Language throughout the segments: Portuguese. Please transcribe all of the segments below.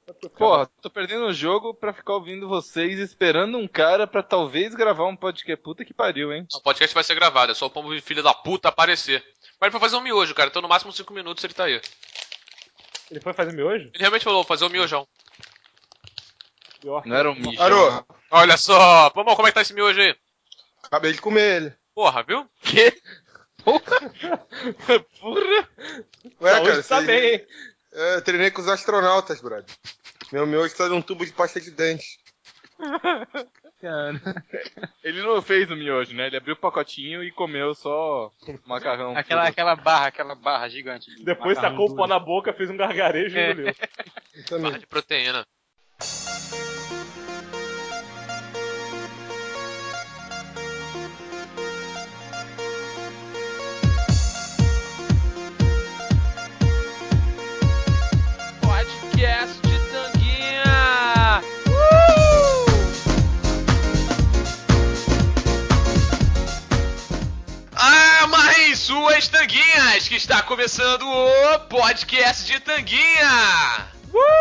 Porra, tô perdendo o jogo pra ficar ouvindo vocês, esperando um cara pra talvez gravar um podcast. Puta que pariu, hein? O podcast vai ser gravado, é só o pombo filho da puta aparecer. Mas ele foi fazer um miojo, cara, então no máximo 5 minutos ele tá aí. Ele foi fazer miojo? Ele realmente falou, fazer um miojão. Não era um mijo. Parou. Olha só, vamos, como é que tá esse miojo aí? Acabei de comer ele. Porra, viu? Que? Porra! Ué, Saúde cara, tá bem, hein? Eu treinei com os astronautas, brother. Meu miojo tá num tubo de pasta de dente. Cara. Ele não fez o miojo, né? Ele abriu o pacotinho e comeu só macarrão. Aquela barra gigante. Depois macarrão tacou o duro. pó na boca, fez um gargarejo e engoliu. Barra de proteína. Podcast de Tanguinha! Amarrem suas tanguinhas, que está começando o Podcast de Tanguinha!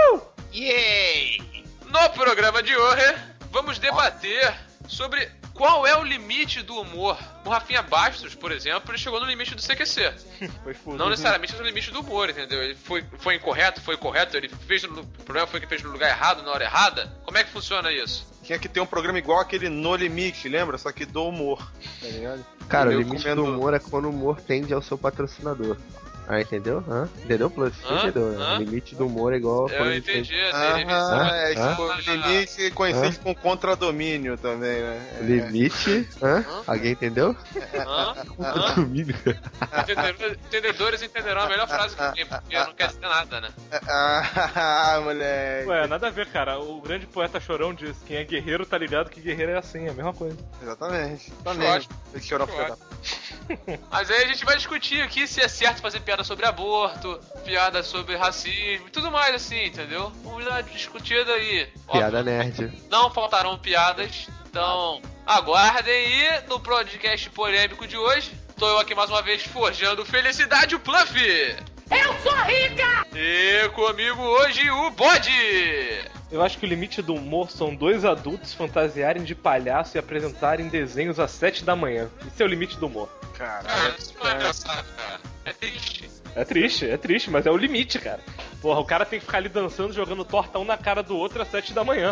Yay! No programa de hoje, vamos debater sobre qual é o limite do humor. O Rafinha Bastos, por exemplo, ele chegou no limite do CQC. Foi fundo. Não necessariamente no limite do humor, entendeu? Ele foi incorreto, foi correto, ele fez o problema foi que fez no lugar errado, na hora errada. Como é que funciona isso? Tinha que ter um programa igual aquele No Limite, lembra? Só que do humor, tá ligado? Cara, o Eu limite comendo- do humor é quando o humor tende ao seu patrocínador. Ah, entendeu? Entendeu, Plus? Você entendeu, né? O limite do humor é igual quando Eu a gente entendi, É Hã? tipo, limite conhecido com contradomínio também, né? Limite? Alguém entendeu? Condomínio. Entendedores entenderão a melhor frase que tem, porque não quer dizer nada, né? Moleque. Ué, nada a ver, cara. O grande poeta Chorão diz: quem é guerreiro tá ligado que guerreiro é assim, é a mesma coisa. Exatamente. Ótimo. Esse chorou, filho da- Mas aí a gente vai discutir aqui se é certo fazer piada sobre aborto, piada sobre racismo e tudo mais assim, entendeu? Vamos dar uma discutida aí. Piada nerd. Não faltarão piadas, então aguardem e no podcast polêmico de hoje, tô eu aqui mais uma vez forjando felicidade o Pluff! Eu sou rica! E comigo hoje o Bode! Eu acho que o limite do humor são dois adultos fantasiarem de palhaço e apresentarem desenhos às 7 da manhã. Isso é o limite do humor. Cara, isso não é engraçado, cara. É triste. É triste, mas é o limite, cara. Porra, o cara tem que ficar ali dançando, jogando torta um na cara do outro às 7 da manhã.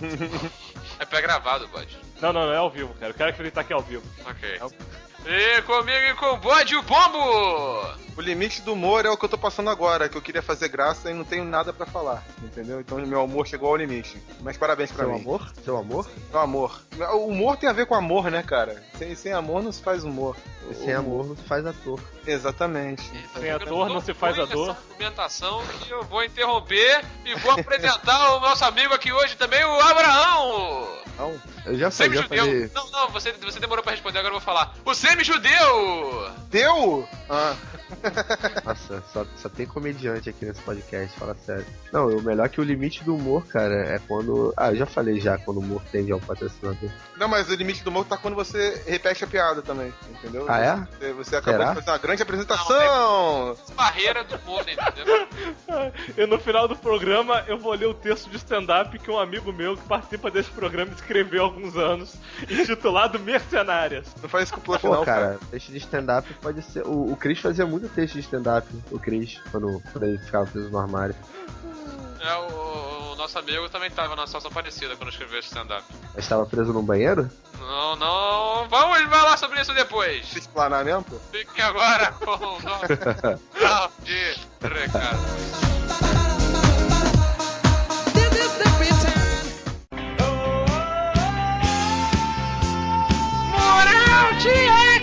É pré-gravado, Bode. Não, é ao vivo, cara. Eu quero acreditar que é ao vivo. Ok. E comigo e com o Bode o Pombo! O limite do humor é o que eu tô passando agora, que eu queria fazer graça e não tenho nada pra falar, entendeu? Então meu amor chegou ao limite. Mas parabéns pra Seu mim. amor? Seu amor? Meu amor. O humor tem a ver com amor, né, cara? Sem amor não se faz humor. E sem amor não se faz ator. Exatamente. Sem ator não se faz a dor. Essa argumentação que eu vou interromper e vou apresentar o nosso amigo aqui hoje também, o Abraão! Não. Eu já Semi-judeu. falei. Não, você demorou pra responder, agora eu vou falar. O semi-judeu! Deu? Ah. Nossa, só tem comediante aqui nesse podcast, fala sério. Não, o melhor que o limite do humor, cara, é quando. Ah, eu já falei já, quando o humor tende ao patrocinador. Não, mas o limite do humor tá quando você repete a piada também, entendeu? Ah, é? Você acabou Será? de fazer uma grande apresentação! Barreira do humor, entendeu? E no final do programa eu vou ler o texto de stand-up que um amigo meu que participa desse programa escreveu há alguns anos, intitulado Mercenárias. Não faz isso com o Pluff, Pô, não, cara, texto de stand-up pode ser. O Chris fazia muito texto de stand-up, o Chris, quando ele ficava preso no armário. É, o nosso amigo também tava numa situação parecida quando escreveu esse stand-up. Mas estava preso num banheiro? Não, vamos falar sobre isso depois. Se explanar mesmo, pô? Fiquem agora com o nosso carro de recado. Moral de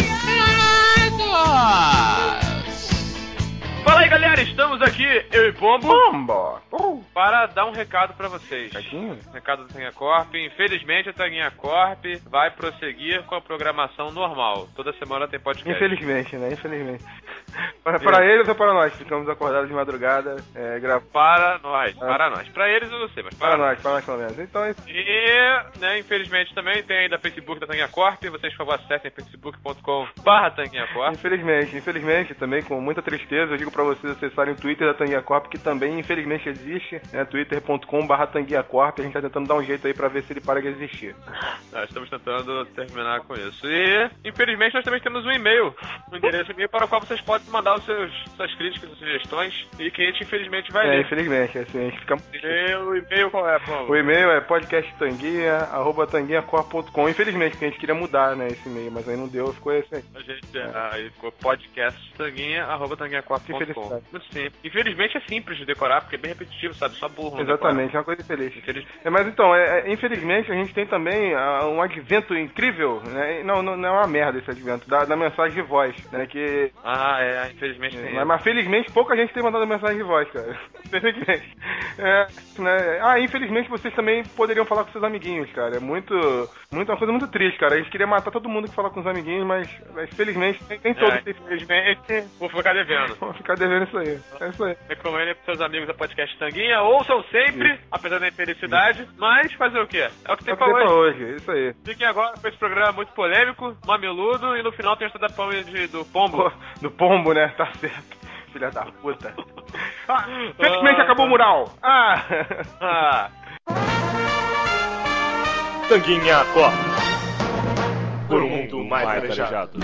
recados! Fala aí, galera, estamos aqui, eu e Pombo, para dar um recado pra vocês. Recado do Tanguinha Corp. Infelizmente, a Tanguinha Corp vai prosseguir com a programação normal. Toda semana tem podcast. Infelizmente, né? Infelizmente. Para eles ou para nós? Ficamos acordados de madrugada, Para nós. Pra eles eu não sei, mas para nós pelo menos. Então é isso. E, né, infelizmente também tem ainda Facebook da Tanguinha Corp. Vocês, por favor, acessem facebook.com/Tanguinha Corp. Infelizmente, também com muita tristeza, eu digo pra vocês acessarem o Twitter da Tanguinha Corp, que também, infelizmente, existe. né? twitter.com/tanguinhacorp. A gente tá tentando dar um jeito aí pra ver se ele para de existir. Nós estamos tentando terminar com isso. E, infelizmente, nós também temos um e-mail, um endereço e-mail para o qual vocês podem mandar suas críticas, sugestões, e que a gente, infelizmente, vai ler. Infelizmente, assim, a gente fica... O e-mail qual é, Paulo? O e-mail é podcasttanguinha@tanguinhacorp.com. Infelizmente, porque a gente queria mudar, né, esse e-mail, mas aí não deu, ficou esse aí. A gente, aí ficou podcasttanguinha@tanguinhacorp.com. Muito simples. Infelizmente é simples de decorar, porque é bem repetitivo, sabe? Só burro. Exatamente, é uma coisa infeliz. Mas então, infelizmente a gente tem também um advento incrível, né? Não é uma merda esse advento, da mensagem de voz, né? Que... infelizmente tem. Mas felizmente pouca gente tem mandado mensagem de voz, cara. Infelizmente. Né? Infelizmente vocês também poderiam falar com seus amiguinhos, cara. É uma coisa muito triste, cara. A gente queria matar todo mundo que fala com os amiguinhos, mas felizmente nem todos. Infelizmente, vou ficar devendo. Vou ficar devendo isso aí. É isso aí. Recomendo para seus amigos da Podcast Tanguinha. Ouçam sempre, apesar da infelicidade. Mas fazer o quê? É o que tem pra hoje. Isso aí. Fiquem agora com esse programa muito polêmico, mameludo, e no final tem essa da do pombo. Do pombo, né? Tá certo. Filha da puta. Felizmente acabou o mural. Tanguinha Corp. Por um mundo mais arejado.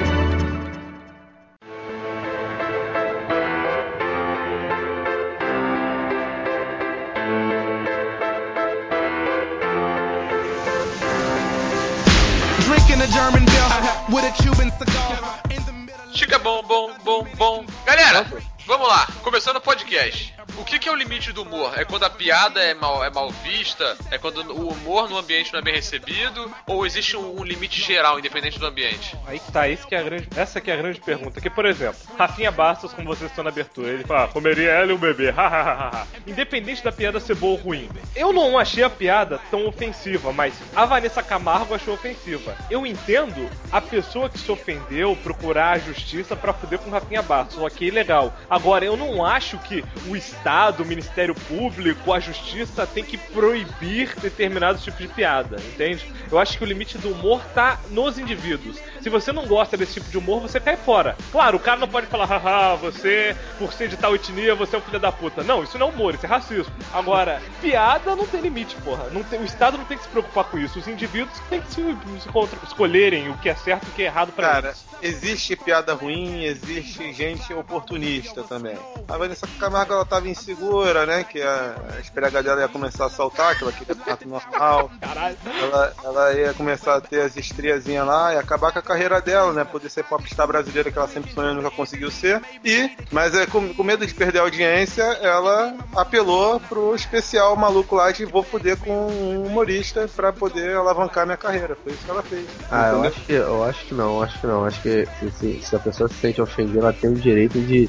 Chica bom. Galera, vamos lá. Começando o podcast. O que é o limite do humor? É quando a piada é mal vista? É quando o humor no ambiente não é bem recebido? Ou existe um limite geral, independente do ambiente? Aí que tá, essa que é a grande pergunta. Que, por exemplo, Rafinha Bastos, como vocês estão na abertura, ele fala, comeria ela e um bebê, independente da piada ser boa ou ruim. Eu não achei a piada tão ofensiva, mas a Vanessa Camargo achou ofensiva. Eu entendo a pessoa que se ofendeu procurar a justiça pra fuder com Rafinha Bastos, ok, legal. Agora, eu não acho que o Estado, o Ministério Público, a Justiça tem que proibir determinados tipos de piada, entende? Eu acho que o limite do humor tá nos indivíduos. Se você não gosta desse tipo de humor, você cai fora. Claro, o cara não pode falar, você, por ser de tal etnia, você é um filho da puta. Não, isso não é humor, isso é racismo. Agora, piada não tem limite, porra. O Estado não tem que se preocupar com isso. Os indivíduos têm que escolherem o que é certo e o que é errado pra eles. Cara, existe piada ruim, existe gente oportunista também. A Vanessa Camargo, ela tava insegura, né? Que a esfrega dela ia começar a saltar, que ela queria parto normal. Caralho. Ela ia começar a ter as estriazinhas lá e acabar com a carreira dela, né? Poder ser popstar brasileira que ela sempre sonhou e nunca conseguiu ser. Mas com medo de perder a audiência, ela apelou pro especial maluco lá de vou foder com um humorista pra poder alavancar minha carreira. Foi isso que ela fez. Eu acho que não. Acho que se a pessoa se sente ofendida, ela tem o direito de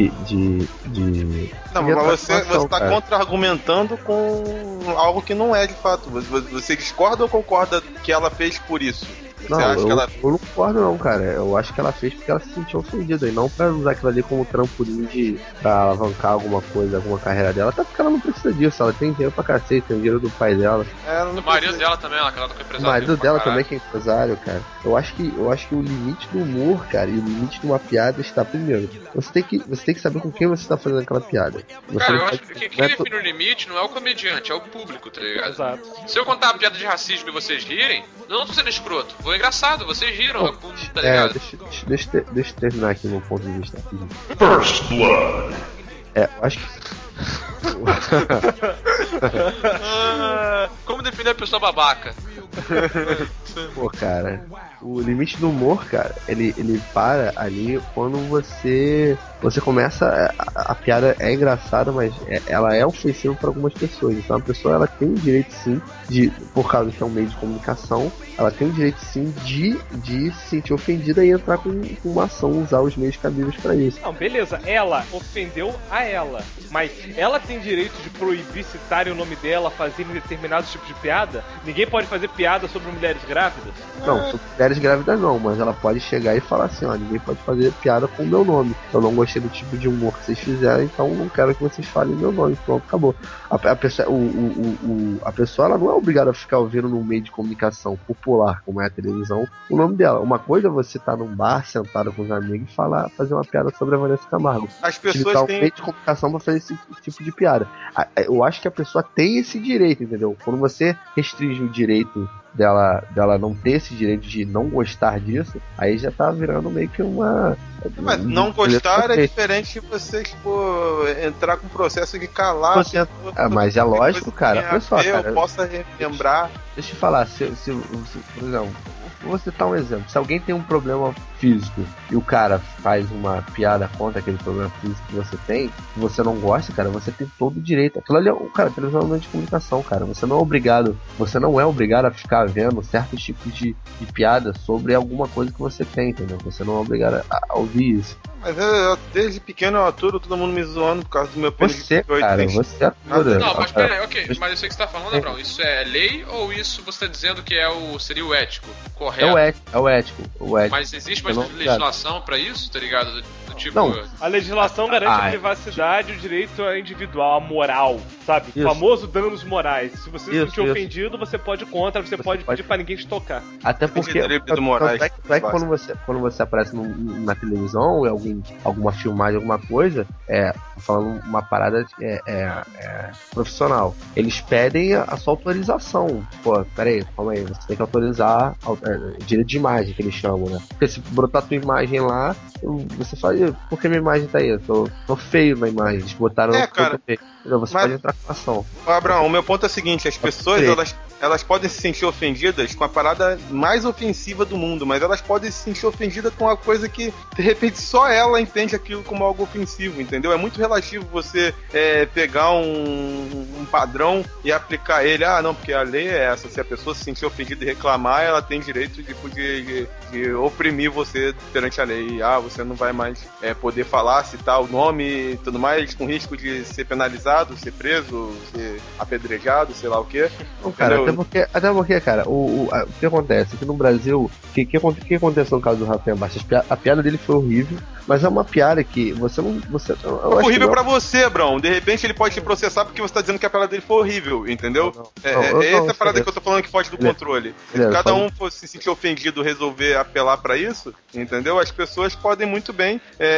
Não, mas você tá contra-argumentando com algo que não é de fato. Você discorda ou concorda que ela fez por isso? Não, eu não concordo não, cara. Eu acho que ela fez porque ela se sentiu ofendida e não pra usar aquilo ali como trampolim pra alavancar alguma coisa, alguma carreira dela. Até porque ela não precisa disso, ela tem dinheiro pra cacete, tem dinheiro do pai dela. Do marido dela também, ela tá com empresário. O marido dela também que é empresário, cara. Eu acho que o limite do humor, cara, e o limite de uma piada está primeiro. Você tem que saber com quem você tá fazendo aquela piada. Cara, eu acho que quem define o limite não é o comediante, é o público, tá ligado? Exato. Se eu contar uma piada de racismo e vocês rirem, eu não tô sendo escroto. Foi engraçado, vocês riram, tá ligado? Deixa eu terminar aqui meu ponto de vista. First Blood. Eu acho que... Como definir a pessoa babaca? Pô, cara, o limite do humor, cara, ele para ali quando você começa, a piada é engraçada, mas ela é ofensiva para algumas pessoas. Então a pessoa, ela tem o direito sim por causa que é um meio de comunicação, ela tem o direito sim de se sentir ofendida e entrar com uma ação, usar os meios cabíveis para isso. Não, beleza, ela ofendeu a ela, mas ela tem direito de proibir citarem o nome dela, fazerem determinados tipos de piada? Ninguém pode fazer piada sobre mulheres grávidas? grávidas? Não, sobre mulheres grávidas não, mas ela pode chegar e falar assim, ó, ninguém pode fazer piada com o meu nome. Eu não gostei do tipo de humor que vocês fizeram, então não quero que vocês falem meu nome. Pronto, acabou. A pessoa ela não é obrigada a ficar ouvindo num meio de comunicação popular, como é a televisão, o nome dela. Uma coisa é você estar num bar, sentado com os amigos e fazer uma piada sobre a Vanessa Camargo. As pessoas têm... um meio de comunicação pra fazer esse tipo de piada. Eu acho que a pessoa tem esse direito, entendeu? Quando você restringe o direito dela não ter esse direito de não gostar disso, aí já tá virando meio que uma... Mas não gostar é diferente de você, tipo, entrar com o processo de calar. Você... mas é lógico, cara. Pessoal, cara, eu posso lembrar. Deixa eu falar, por exemplo, vou citar um exemplo. Se alguém tem um problema físico e o cara faz uma piada contra aquele problema físico que você tem, que você não gosta, cara, você tem todo o direito. Aquilo ali cara, televisão é um meio de comunicação, cara. Você não é obrigado a ficar vendo certos tipos de piada sobre alguma coisa que você tem, entendeu? Você não é obrigado a ouvir isso. Mas desde pequeno eu aturo todo mundo me zoando por causa do meu pênis. Você atura. Não, mas peraí, ok. Mas isso aí que você tá falando, Abraão, isso é lei ou isso você tá dizendo que seria o ético? Correto? É o ético. Mas existe uma legislação pra isso, tá ligado? Do tipo... Não. A legislação garante a privacidade, o direito individual, a moral, sabe? O famoso danos morais. Se você se sentir ofendido, você pode ir contra, você pode pedir pra ninguém te tocar. Até porque quando você aparece na televisão ou alguma filmagem, alguma coisa, falando uma parada profissional, eles pedem a sua autorização. Pô, peraí, calma aí, você tem que autorizar direito de imagem, que eles chamam, né? Porque se brotar tua imagem lá, você fala, por que minha imagem tá aí? Eu tô feio na imagem, eles botaram cara, feio. Você pode entrar com ação. Abraão, o meu ponto é o seguinte, as pessoas, elas podem se sentir ofendidas com a parada mais ofensiva do mundo, mas elas podem se sentir ofendidas com uma coisa que, de repente, só ela entende aquilo como algo ofensivo, entendeu? É muito relativo você pegar um padrão e aplicar ele. Ah, não, porque a lei é essa. Se a pessoa se sentir ofendida e reclamar, ela tem direito de oprimir você perante a lei. Ah, você não vai mais poder falar, citar o nome e tudo mais, com risco de ser penalizado, ser preso, ser apedrejado, sei lá o quê. Não, cara, até porque, cara, o que acontece? Aqui no Brasil, o que aconteceu no caso do Rafinha Bastos? A piada dele foi horrível, mas é uma piada que você não... Foi horrível pra você, Brão. De repente ele pode te processar porque você tá dizendo que a piada dele foi horrível, entendeu? Essa é a parada que eu tô falando que foge do controle. Se cada um fosse se sentir ofendido, resolver apelar pra isso, entendeu? As pessoas podem muito bem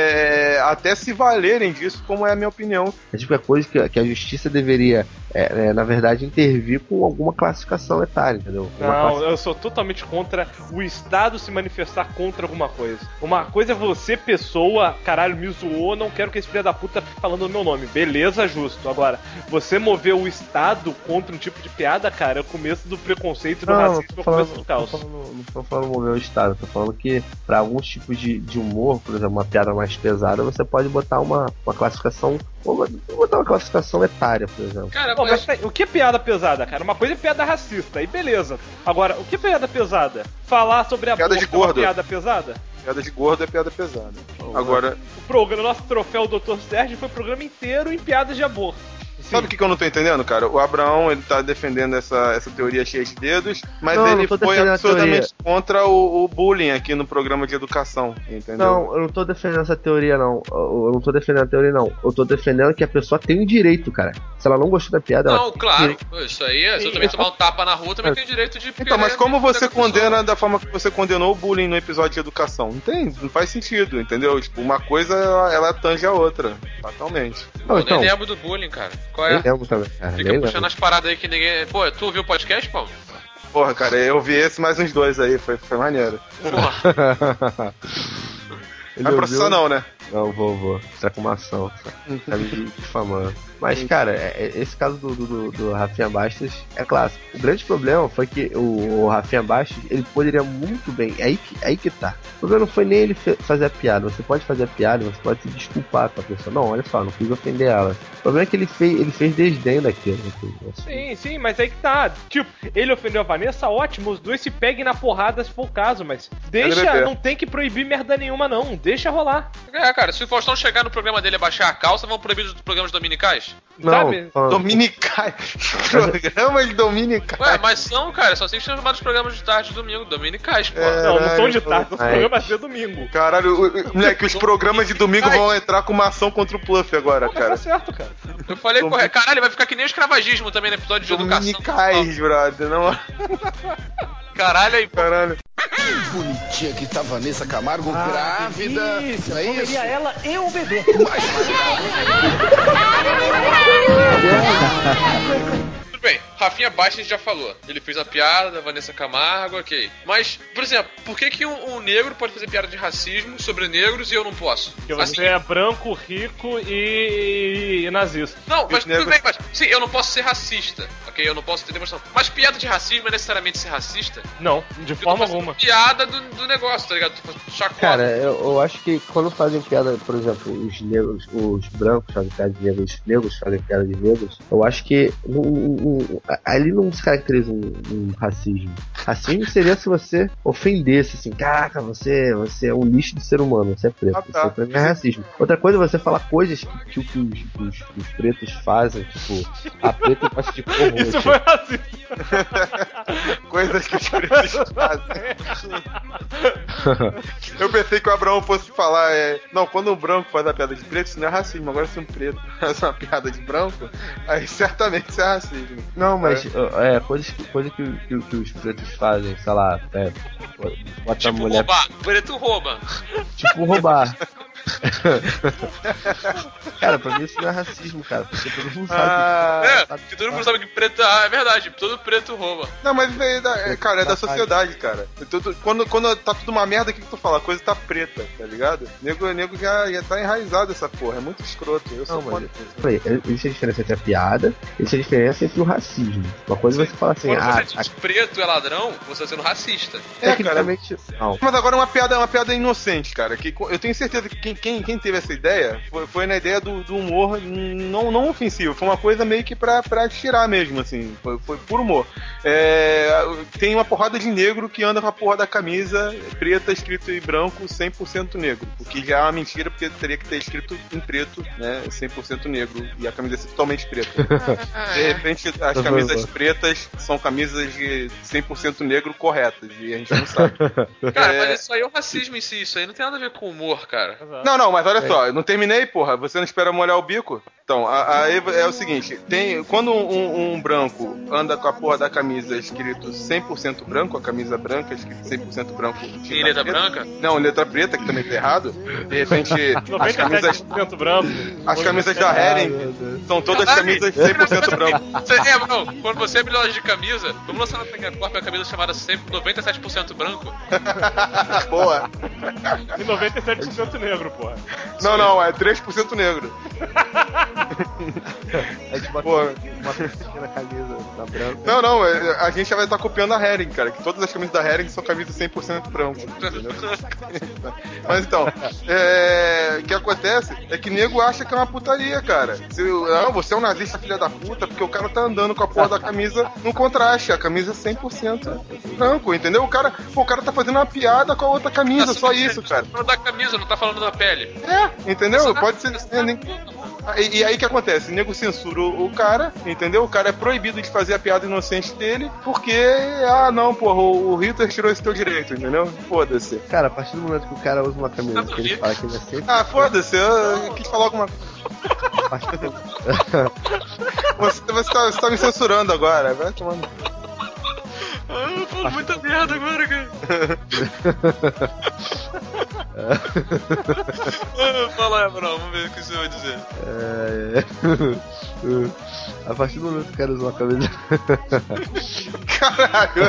até se valerem disso, como é a minha opinião. É tipo a coisa que a justiça deveria, na verdade, intervir com alguma classificação etária, entendeu? Eu sou totalmente contra o Estado se manifestar contra alguma coisa. Uma coisa é você, pessoa, caralho, me zoou, não quero que esse filho da puta fique falando o meu nome. Beleza, justo. Agora, você mover o Estado contra um tipo de piada, cara, é o começo do preconceito, do racismo, é o começo do caos. Não tô falando mover o Estado, tô falando que pra alguns tipos de humor, por exemplo, uma piada mais pesada, você pode botar uma classificação, ou botar uma classificação etária, por exemplo. Cara, mas o que é piada pesada, cara? Uma coisa é piada racista, aí beleza. Agora, o que é piada pesada? Falar sobre a piada de gordo. É uma piada pesada? Piada de gordo é piada pesada. Agora, o nosso troféu Dr. Sérgio foi o programa inteiro em piadas de aborto. Sabe o que eu não tô entendendo, cara? O Abraão, ele tá defendendo essa teoria cheia de dedos, mas ele foi absolutamente contra o bullying aqui no programa de educação, entendeu? Não, eu não tô defendendo essa teoria, não. Eu não tô defendendo a teoria, não. Eu tô defendendo que a pessoa tem o direito, cara. Se ela não gostou da piada, não, claro. Isso aí, se eu também tomar um tapa na rua, também tem direito de... Então, mas como você condena da forma que você condenou o bullying no episódio de educação? Não faz sentido, entendeu? Tipo, uma coisa, ela tange a outra, totalmente. Eu nem lembro do bullying, cara. Qual é? Também, cara. Fica puxando as paradas aí que ninguém... Pô, tu ouviu o podcast, Paulo? Porra, cara, eu vi esse mais uns dois aí, foi maneiro. Porra. Vai processar não, né? Não, vou. Tá com uma ação. Tá me difamando. Mas, cara, esse caso do Rafinha Bastos é clássico. O grande problema foi que o Rafinha Bastos, ele poderia muito bem... Aí que tá. O problema não foi nem ele fazer a piada. Você pode fazer a piada, você pode se desculpar com a pessoa. Não, olha só, não quis ofender ela. O problema é que ele fez desdém daquilo. Sim, mas aí que tá. Tipo, ele ofendeu a Vanessa, ótimo, os dois se peguem na porrada se for o caso, mas não tem que proibir merda nenhuma, não. Deixa rolar. cara. Se o Faustão chegar no programa dele e abaixar a calça, vão proibir os programas dominicais? Não, Sabe? Dominicais. Programas dominicais. Ué, mas são, cara. Só assim que são chamados programas de tarde de domingo. Dominicais, pô. Não são de tarde, os Ai. programas de domingo. Caralho, moleque, os programas de domingo vão entrar com uma ação contra o Pluff agora, Mas tá cara. certo, cara. Eu falei correto. Caralho, vai ficar que nem o escravagismo também no episódio de educação. Dominicais, brother. Não... Caralho, aí, pô. Caralho. Bonitinha que tá Vanessa Camargo grávida. Isso, Não é comeria isso? ela e o bebê. Tudo bem, Rafinha Bastos já falou. Ele fez a piada da Vanessa Camargo, ok. Mas, por exemplo, por que um negro pode fazer piada de racismo sobre negros e eu não posso? Porque você é branco, rico e nazista. Não, mas negros- tudo bem, mas sim, eu não posso ser racista, ok? Eu não posso ter demonstração. Mas piada de racismo é necessariamente ser racista? Não, de Eu tô forma fazendo alguma. piada do negócio, tá ligado? Tô fazendo chacota. Cara, eu acho que quando fazem piada, por exemplo, os negros, os brancos fazem piada de negros, os negros fazem piada de negros, eu acho que ali não se caracteriza um racismo. Racismo seria se você ofendesse, assim, caraca, você é um lixo de ser humano, você é preto. Ah, tá. Isso pra mim é racismo. Outra coisa é você falar coisas que os pretos fazem, tipo, a preta gosta de cor Isso roxa. foi racista. Coisas que os pretos fazem. Eu pensei que o Abraão fosse falar, não, quando um branco faz a piada de preto, isso não é racismo. Agora se um preto faz uma piada de branco, aí certamente isso é racismo. Não, mas coisas que os pretos fazem, sei lá, bota a Tipo mulher. roubar, o preto rouba. Tipo roubar. Cara, pra mim isso não é racismo, cara, porque todo mundo sabe. Porque todo mundo sabe que preto. Ah, é verdade, todo preto rouba. Não, mas isso aí é da sociedade, cara. Quando tá tudo uma merda, o que tu fala? A coisa tá preta, tá ligado? Nego já tá enraizado essa porra, é muito escroto. Eu sou Não, contra mas isso. existe a diferença entre a piada, existe a diferença entre o racismo. Uma coisa é você fala assim, Quando você diz preto é ladrão, você tá sendo racista. tecnicamente não. Mas agora uma piada inocente, cara. Que eu tenho certeza que quem teve essa ideia foi na ideia do humor não ofensivo. Foi uma coisa meio que pra tirar mesmo, assim. Foi por humor. Tem uma porrada de negro que anda com a porra da camisa preta, escrito em branco, 100% negro. O que já é uma mentira, porque teria que ter escrito em preto, né? 100% negro. E a camisa ser totalmente preta. De repente, as camisas pretas são camisas de 100% negro corretas. E a gente não sabe. Cara, mas isso aí é o racismo em si. Isso aí não tem nada a ver com humor, cara. Não, mas olha só, eu não terminei, porra. Você não espera molhar o bico? Então, aí é o seguinte: quando um branco anda com a porra da camisa escrito 100% branco, a camisa branca escrito 100% branco. Em letra branca? Não, em letra preta, que também tá errado. De repente, as camisas. 97% branco. As camisas da Hering são todas camisas 100% branco. Bruno, quando você abrir loja de camisa, vamos lançar na Megacorp uma camisa chamada 97% branco? Boa. E 97% negro, porra. Não, é 3% negro. A gente bota Pô. uma pequena camisa na branca. Não, a gente já vai estar copiando a Hering, cara. Que todas as camisas da Hering são camisas 100% branco. Entendeu? Mas então, o que acontece é que nego acha que é uma putaria, cara. Você é um nazista filha da puta, porque o cara tá andando com a porra da camisa no contraste. A camisa é 100% branco, entendeu? O cara tá fazendo uma piada com a outra camisa, só isso, cara. Tá falando da camisa, não tá falando da pele. Entendeu? Pode ser. E aí o que acontece? O nego censura o cara, entendeu? O cara é proibido de fazer a piada inocente dele, porque, não, porra, o Hitler tirou esse teu direito, entendeu? Foda-se. Cara, a partir do momento que o cara usa uma camisa que ele fala que ele é sempre. Foda-se, eu quis falar alguma coisa. Você tá me censurando agora, vai tomando. Eu falo muita merda agora, cara. Fala aí, Bruno, vamos ver o que você vai dizer. A partir do momento que o cara usa uma camisa. Caralho!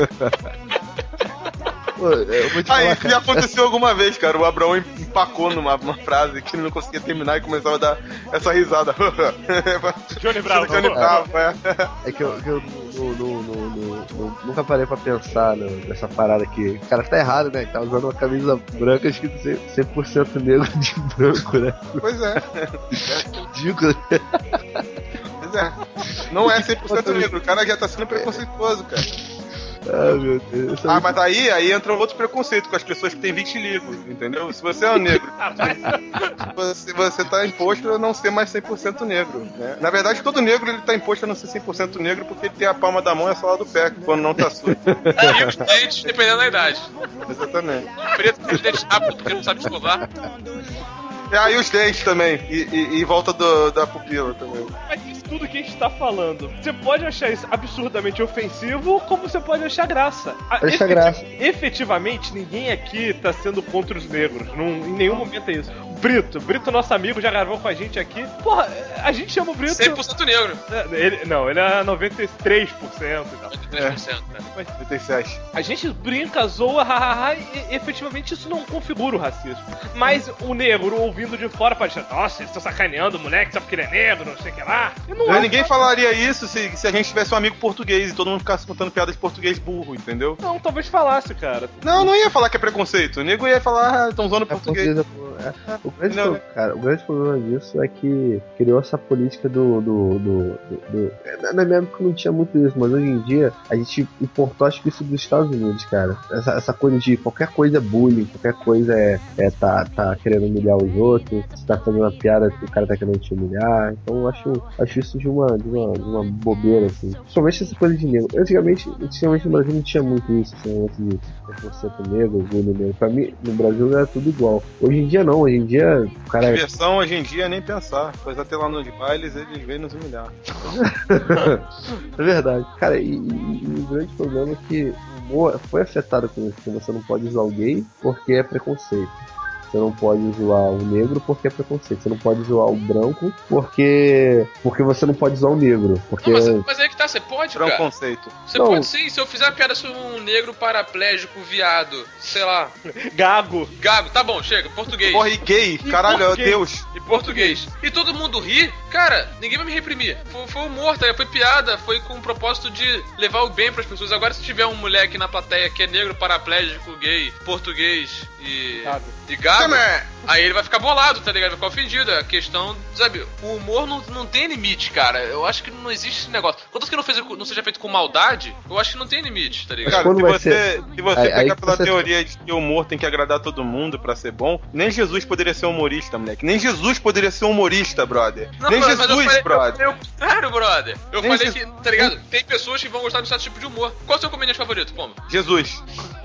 Pô, eu vou te falar, já aconteceu alguma vez, cara. O Abraão empacou numa frase que ele não conseguia terminar e começava a dar essa risada. Johnny Bravo. É que eu nunca parei pra pensar nessa parada aqui. O cara tá errado, né? Tá usando uma camisa branca escrito 100% negro de branco, né? Pois é. Ridículo. Pois é. Não é 100% negro. O cara já tá sendo preconceituoso, cara. Ah, meu Deus. Mas aí entra um outro preconceito com as pessoas que têm vitiligo, entendeu? Se você é um negro, você tá imposto a não ser mais 100% negro, né? Na verdade, todo negro ele tá imposto a não ser 100% negro porque ele tem a palma da mão e a sola do pé, quando não tá sujo. E os dentes, dependendo da idade. Exatamente. Preto tem os dentes rápidos porque não sabe escovar. E aí os dentes também, e volta da pupila também. Mas isso tudo que a gente tá falando, você pode achar isso absurdamente ofensivo, como você pode achar graça. Graça. Efetivamente, ninguém aqui tá sendo contra os negros. Em nenhum momento é isso. Brito, nosso amigo, já gravou com a gente aqui. Porra, a gente chama o Brito... 100% negro. Ele é 93% e tal. 93%, né? 97. A gente brinca, zoa, hahaha, e efetivamente isso não configura o racismo. Mas o negro ouvindo de fora pode dizer, nossa, eles estão sacaneando o moleque só porque ele é negro, não sei o que lá. Ninguém falaria isso se a gente tivesse um amigo português e todo mundo ficasse contando piada de português burro, entendeu? Não, talvez falasse, cara. Não ia falar que é preconceito. O nego ia falar, estão usando português. O grande problema disso é que criou essa política na minha época não tinha muito isso, mas hoje em dia a gente importou acho que isso dos Estados Unidos, cara. Essa coisa de qualquer coisa é bullying, qualquer coisa tá querendo humilhar os outros, se tá fazendo uma piada, o cara tá querendo te humilhar. Então eu acho isso de uma bobeira, assim. Principalmente essa coisa de negro. Antigamente no Brasil não tinha muito isso, assim, antes de preconceito negro, bullying negro. Pra mim, no Brasil era tudo igual. Hoje em dia não, hoje em dia o cara... Diversão hoje em dia nem pensar, pois até lá nos bailes eles vêm nos humilhar. É verdade. Cara, e o grande problema é que o humor foi afetado com isso, porque você não pode usar o gay porque é preconceito. Você não pode zoar o negro porque é preconceito. Você não pode zoar o branco porque você não pode zoar o negro. Porque... Não, mas aí que tá, você pode, cara. Conceito. Você pode sim, se eu fizer uma piada sobre um negro paraplégico, viado, sei lá. Gago, tá bom, chega, português. Porra, e gay, caralho, Deus. E português. E todo mundo ri, cara, ninguém vai me reprimir. Foi humor, tá? Foi piada, foi com o propósito de levar o bem pras pessoas. Agora, se tiver um moleque na plateia que é negro, paraplégico, gay, português e gago, aí ele vai ficar bolado, tá ligado? Vai ficar ofendido. A questão, sabe, o humor não tem limite, cara. Eu acho que não existe esse negócio. Quanto que não seja feito com maldade, eu acho que não tem limite, tá ligado? Cara, se você pegar pela teoria de que o humor tem que agradar todo mundo pra ser bom, nem Jesus poderia ser humorista, moleque. Nem Jesus poderia ser humorista, brother. Não, nem mas Jesus, brother. Brother. Eu Nem falei que, tá ligado? Tem pessoas que vão gostar de certo tipo de humor. Qual é o seu comediante favorito, Pombo? Jesus.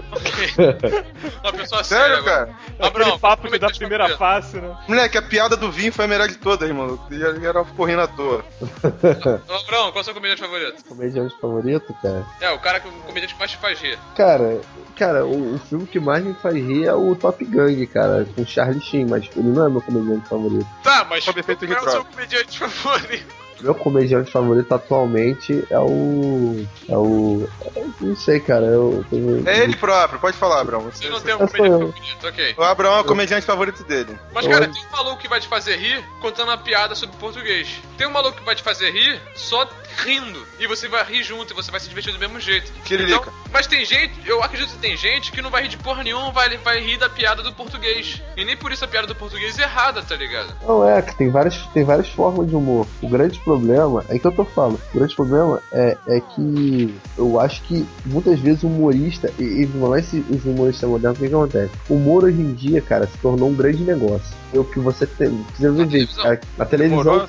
Uma pessoa Sério, séria, cara? Aquele papo que dá primeira face, né? Moleque, a piada do vinho foi a melhor de todas, mano. Já correndo à toa. Abrão, qual é o seu comediante favorito? Comediante favorito, cara? O cara que o comediante que mais te faz rir. Cara, o filme que mais me faz rir é o Top Gun, cara, com Charlie Sheen, mas ele não é meu comediante favorito. Tá, mas Sob efeito qual é o de seu comediante favorito? Meu comediante favorito atualmente é o. Não sei, cara. É ele próprio, pode falar, Abrão. Você não tem um comediante favorito, ok. O Abrão é o comediante favorito dele. Mas, cara, tem um maluco que vai te fazer rir contando uma piada sobre português. Tem um maluco que vai te fazer rir só rindo. E você vai rir junto e você vai se divertir do mesmo jeito. Tiririca. Mas tem gente, eu acredito que tem gente que não vai rir de porra nenhuma, vai rir da piada do português. E nem por isso a piada do português é errada, tá ligado? Não, que tem várias formas de humor. O grande problema, é que eu tô falando, o grande problema é que eu acho que muitas vezes o humorista, e não é esse humorista moderno, o que acontece? O humor hoje em dia, cara, se tornou um grande negócio. O que você precisa ver, cara, na televisão,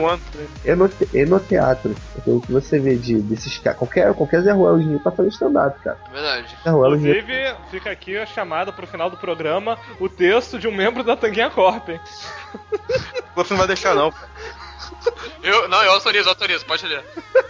no teatro. Então, o que você vê desses caras, qualquer Zé Ruela hoje em dia tá fazendo stand-up, cara. Verdade. Inclusive, fica aqui a chamada pro final do programa, o texto de um membro da Tanguinha Corp, hein? Você não vai deixar, não, cara. Eu autorizo, pode ler.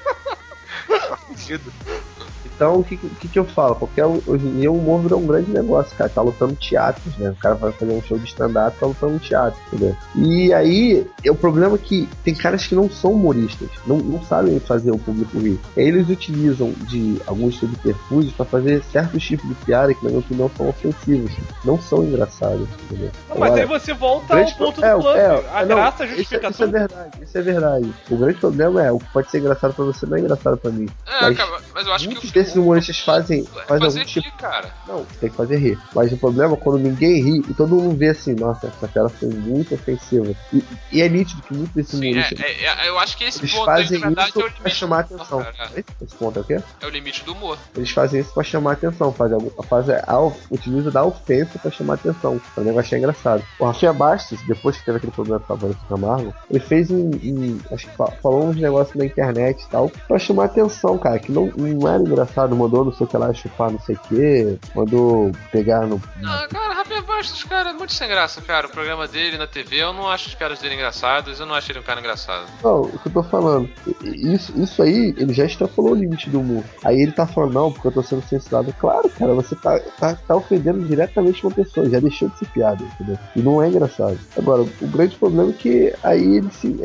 Tá fudido. Então, o que eu falo? Hoje em dia o humor virou um grande negócio, cara. Tá lutando teatros, né? O cara vai fazer um show de stand-up, tá lutando teatro, entendeu? E aí, o problema é que tem caras que não são humoristas, não sabem fazer o público rir. Eles utilizam de alguns subterfúgios pra fazer certos tipos de piada que, na minha opinião, são ofensivos. Não são engraçados, entendeu? Mas aí você volta ao ponto do plano. A graça justifica tudo. Isso é verdade. O grande problema é, o que pode ser engraçado pra você não é engraçado pra mim. Mas eu acho que esses humoristas fazem algum tipo... rir, cara. Não, tem que fazer rir. Mas o problema é quando ninguém ri e todo mundo vê assim, nossa, essa piada foi muito ofensiva. E é nítido que muitos desses humoristas... eu acho que esse eles ponto fazem aí, na verdade, isso é o limite pra chamar a do humor, atenção. cara. Esse ponto é o quê? É o limite do humor. Eles fazem isso pra chamar a atenção, utiliza da ofensa pra chamar a atenção, pra o negócio achar engraçado. O Rafinha Bastos, depois que teve aquele problema com a Vanessa Camargo, ele fez acho que falou uns negócios na internet e tal, pra chamar a atenção, cara, que não era engraçado, mandou não sei o que lá chupar não sei o que, mandou pegar no... Não, cara, Rafinha Bastos, cara, é muito sem graça, cara. O programa dele na TV, eu não acho as piadas dele engraçadas, eu não acho ele um cara engraçado. Não, o que eu tô falando, isso aí, ele já extrapolou o limite do humor. Aí ele tá falando, não, porque eu tô sendo censurado. Claro, cara, você tá ofendendo diretamente uma pessoa, já deixou de ser piada, entendeu? E não é engraçado. Agora, o grande problema é que aí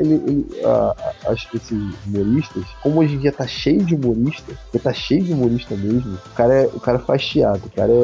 acho que esses humoristas, como hoje em dia tá cheio de humorista, porque tá cheio de humorista mesmo, o cara faz teatro, o cara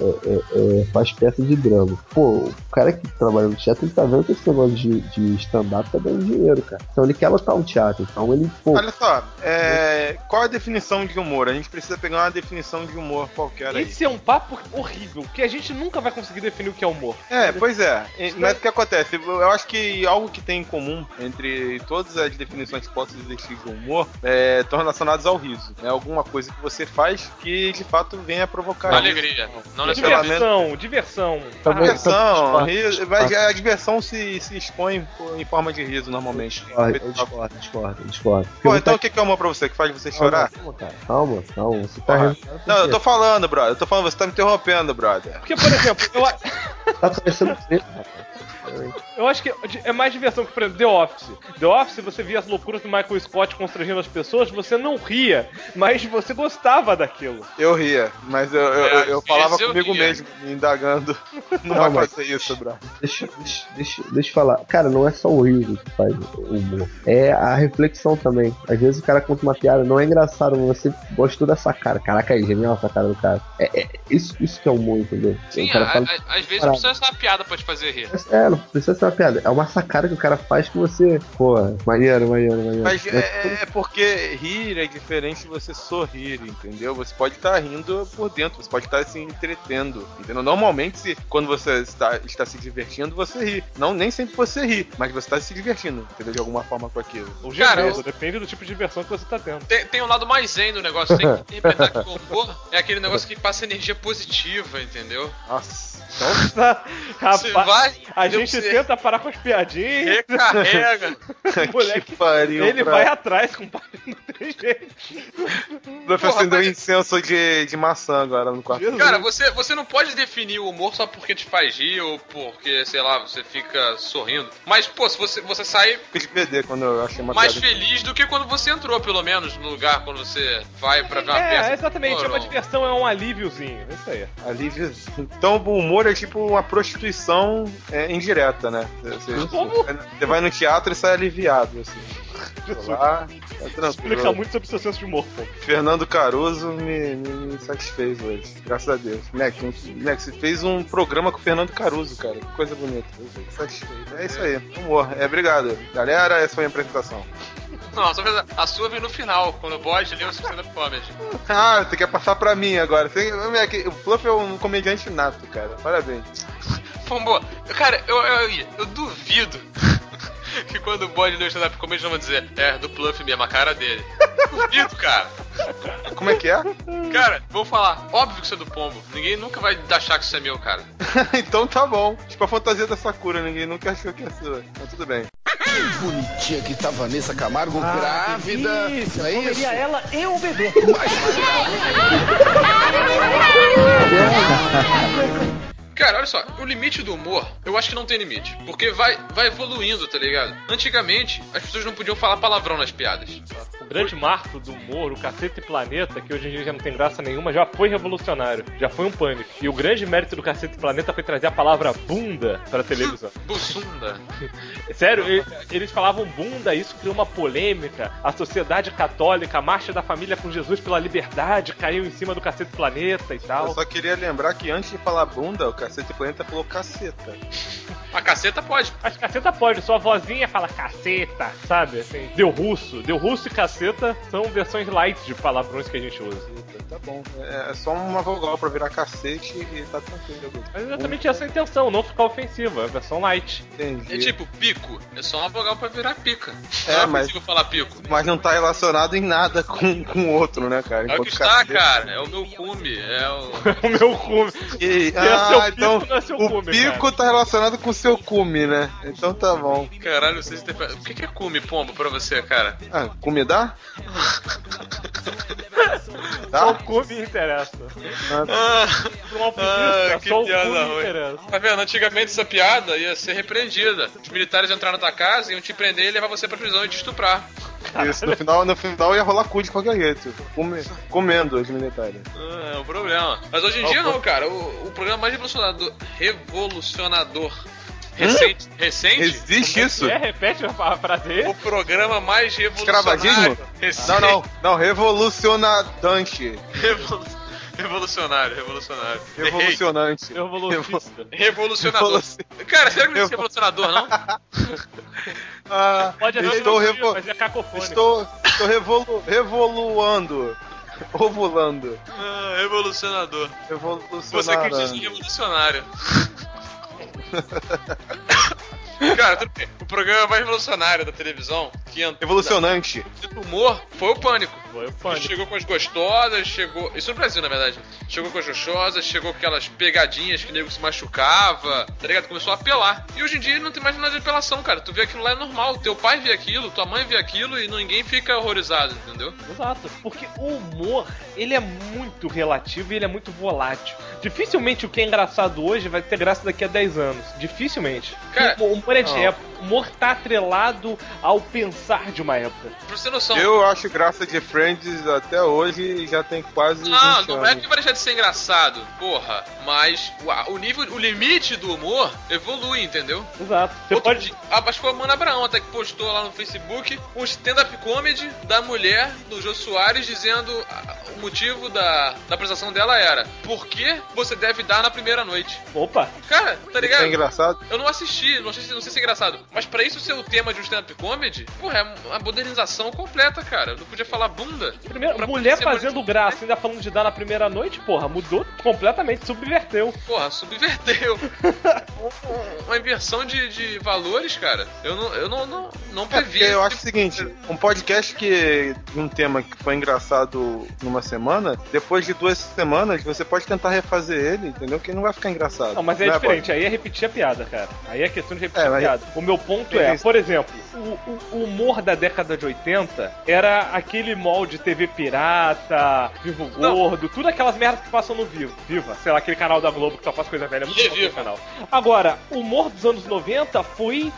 faz peça de drama. Pô, o cara que trabalha no teatro, ele tá vendo que esse negócio de stand-up tá dando dinheiro, cara. Então ele quer lotar um teatro, então ele, pô... Olha só, qual a definição de humor? A gente precisa pegar uma definição de humor qualquer aí. Esse é um papo horrível, que a gente nunca vai conseguir definir o que é humor. Pois é. Mas o que acontece? Eu acho que algo que tem em comum entre todas as definições que possam existir de humor estão relacionadas ao riso. É alguma coisa que você faz que de fato venha provocar alegria. Não necessariamente. Diversão. Riso, mas a diversão se expõe em forma de riso normalmente. Eu discordo. Pô, então o que é humor pra você? Que faz você chorar? Calma, você tá rindo. Não, eu tô falando, brother. Você tá me interrompendo, brother. Porque, por exemplo, tá parecendo preto, rapaz. Eu acho que é mais diversão que, por exemplo, The Office. The Office, você via as loucuras do Michael Scott constrangendo as pessoas, você não ria, mas você gostava daquilo. Eu ria, mas eu falava comigo mesmo, me indagando. Não vai fazer isso, brother. Deixa eu falar. Cara, não é só o riso que faz o humor. É a reflexão também. Às vezes o cara conta uma piada, não é engraçado, mas você gostou dessa cara. Caraca, é genial essa cara do cara. Isso que é humor, entendeu? Sim, às vezes não precisa ser uma piada pra te fazer rir. Não precisa ser uma piada. É uma sacada que o cara faz que você... Pô, maneiro. Mas é porque rir é diferente de você sorrir, entendeu? Você pode estar rindo por dentro, você pode estar se entretendo, entendeu? Normalmente, quando você está se divertindo, você ri. Nem sempre você ri, mas você está se divertindo, entendeu? De alguma forma com aquilo. Cara, depende do tipo de diversão que você está tendo. Tem um lado mais zen do negócio. Tem que interpretar que o humor é aquele negócio que passa energia positiva, entendeu? Nossa. Então, rapaz, a gente tenta parar com as piadinhas. Recarrega. Moleque, ele vai atrás, compadre. Não tem jeito. Vai acender um incenso de maçã agora no quarto. Cara, você não pode definir o humor só porque te faz rir ou porque, sei lá, você fica sorrindo. Mas, pô, se você sai quando eu achei uma mais feliz do que quando você entrou, pelo menos, no lugar, quando você vai pra ver uma peça. Exatamente, uma diversão, é um alíviozinho. É isso aí. Alíviozinho. Então o humor é tipo uma prostituição indireta, né? Você vai no teatro e sai aliviado, assim. Lá, tá explica muito sobre o seu senso de humor, pô. Fernando Caruso me satisfez hoje, graças a Deus. Moleque, você fez um programa com o Fernando Caruso, cara. Que coisa bonita. Satisfeito. É isso aí, humor. Obrigado. Galera, essa foi a minha apresentação. Não, a sua veio no final, quando o Bode leu o stand-up comedy. Você quer passar pra mim agora. O Fluff é um comediante nato, cara. Parabéns. Pombo, cara, eu duvido que quando o Bode leu o stand-up comedy não vão dizer, do Pluff mesmo, a cara dele. Duvido, cara. Como é que é? Cara, vou falar, óbvio que isso é do Pombo. Ninguém nunca vai achar que isso é meu, cara. Então tá bom. Tipo a fantasia da Sakura, ninguém nunca achou que é sua. Mas tudo bem. Bonitinha que tá Vanessa Camargo grávida. Isso, é isso? Ela e o bebê. Cara, olha só, o limite do humor, eu acho que não tem limite. Porque vai evoluindo, tá ligado? Antigamente, as pessoas não podiam falar palavrão nas piadas. O grande marco do humor, o Cacete Planeta, que hoje em dia já não tem graça nenhuma, já foi revolucionário. Já foi um pânico. E o grande mérito do Cacete Planeta foi trazer a palavra bunda pra televisão. Bussunda. Sério, eles falavam bunda, isso criou uma polêmica. A sociedade católica, a marcha da família com Jesus pela liberdade, caiu em cima do Cacete Planeta e tal. Eu só queria lembrar que antes de falar bunda, o Cacete Planeta falou caceta. A caceta pode. Acho que caceta pode, sua vozinha fala caceta, sabe? Assim, deu russo e caceta são versões light de palavrões que a gente usa. Tá bom. É só uma vogal pra virar cacete e tá tranquilo. Mas exatamente essa é a intenção, não ficar ofensiva, é a versão light. Entendi. É tipo, pico. É só uma vogal pra virar pica. É, não mas- consigo falar pico. Mas não tá relacionado em nada com o outro, né, cara? É o que está, cara. É o meu cume. É o... O meu cume. E, seu pico, então não é seu o cume, pico cara. tá relacionado com o seu cume, né? Então tá bom. Caralho, vocês têm... O que é cume, pombo, pra você, cara? Ah, cume dá? Só o Tá? cume interessa. Ah, Pra um alpinista, que só o piada cume ruim. interessa. Tá vendo? Antigamente essa piada ia ser repreendida. Os militares entraram na tua casa, iam te prender e levar você pra prisão e te estuprar. Isso, no final ia rolar cu de qualquer jeito. Comendo os militares. É um problema. Mas hoje em dia não, cara. O programa mais revolucionador. Recente? Existe isso? Repete a frase aí. O programa mais revolucionário. Escravagismo? Recente. Não, revolucionadante. Revolucionário. Revolucionante. Revolucionista. Revolucionador. Cara, será que não existe revolucionador, não? Ah, Pode haver estou elogio, mas é cacofônico. Estou revoluando. Ovulando. Revolucionador. Revolucionário. Você que diz revolucionário. Cara, tudo bem. O programa mais revolucionário da televisão, que entrou Revolucionante. do humor, foi o Pânico. Foi o Pânico. Chegou com as gostosas, chegou... Isso no Brasil, na verdade. Chegou com as gostosas, chegou com aquelas pegadinhas que o nego se machucava, tá ligado? Começou a apelar. E hoje em dia não tem mais nada de apelação, cara. Tu vê aquilo lá é normal. Teu pai vê aquilo, tua mãe vê aquilo e ninguém fica horrorizado, entendeu? Exato, porque o humor, ele é muito relativo e ele é muito volátil. Dificilmente o que é engraçado hoje vai ter graça daqui a 10 anos. Dificilmente. Cara, o humor é de época. O humor tá atrelado ao pensar de uma época. Pra você ter noção. Eu acho graça de Friends até hoje e já tem quase 20 Não é anos. que vai deixar de ser engraçado, porra. Mas o limite do humor evolui, entendeu? Exato. Você Outro pode... dia, acho que foi a Mana Abraão até que postou lá no Facebook um stand-up comedy da mulher do Jô Soares dizendo o motivo da apresentação dela era: por que você deve dar na primeira noite? Opa! Cara, tá ligado? Isso é engraçado? Eu não assisti, não sei se é engraçado. Mas pra isso ser o tema de um stand-up comedy, porra, é uma modernização completa, cara. Eu não podia falar bunda. Primeiro, Pra mulher ser fazendo graça, ainda falando de dar na primeira noite, porra, mudou completamente, subverteu. Porra, subverteu. Uma inversão de valores, cara. Eu não Porque previa. eu acho o seguinte, um podcast de um tema que foi engraçado numa semana, depois de 2 semanas, você pode tentar refazer ele, entendeu? Que não vai ficar engraçado. Não, mas é Não diferente, aí é repetir a piada, cara. Aí é questão de repetir a mas- piada. O meu ponto Tem é, isso. por exemplo, o humor da década de 80 era aquele molde TV pirata, Vivo Gordo, tudo aquelas merdas que passam no Viva, sei lá, aquele canal da Globo que só faz coisa velha, é muito bom aquele Viva. canal. Agora, o humor dos anos 90 foi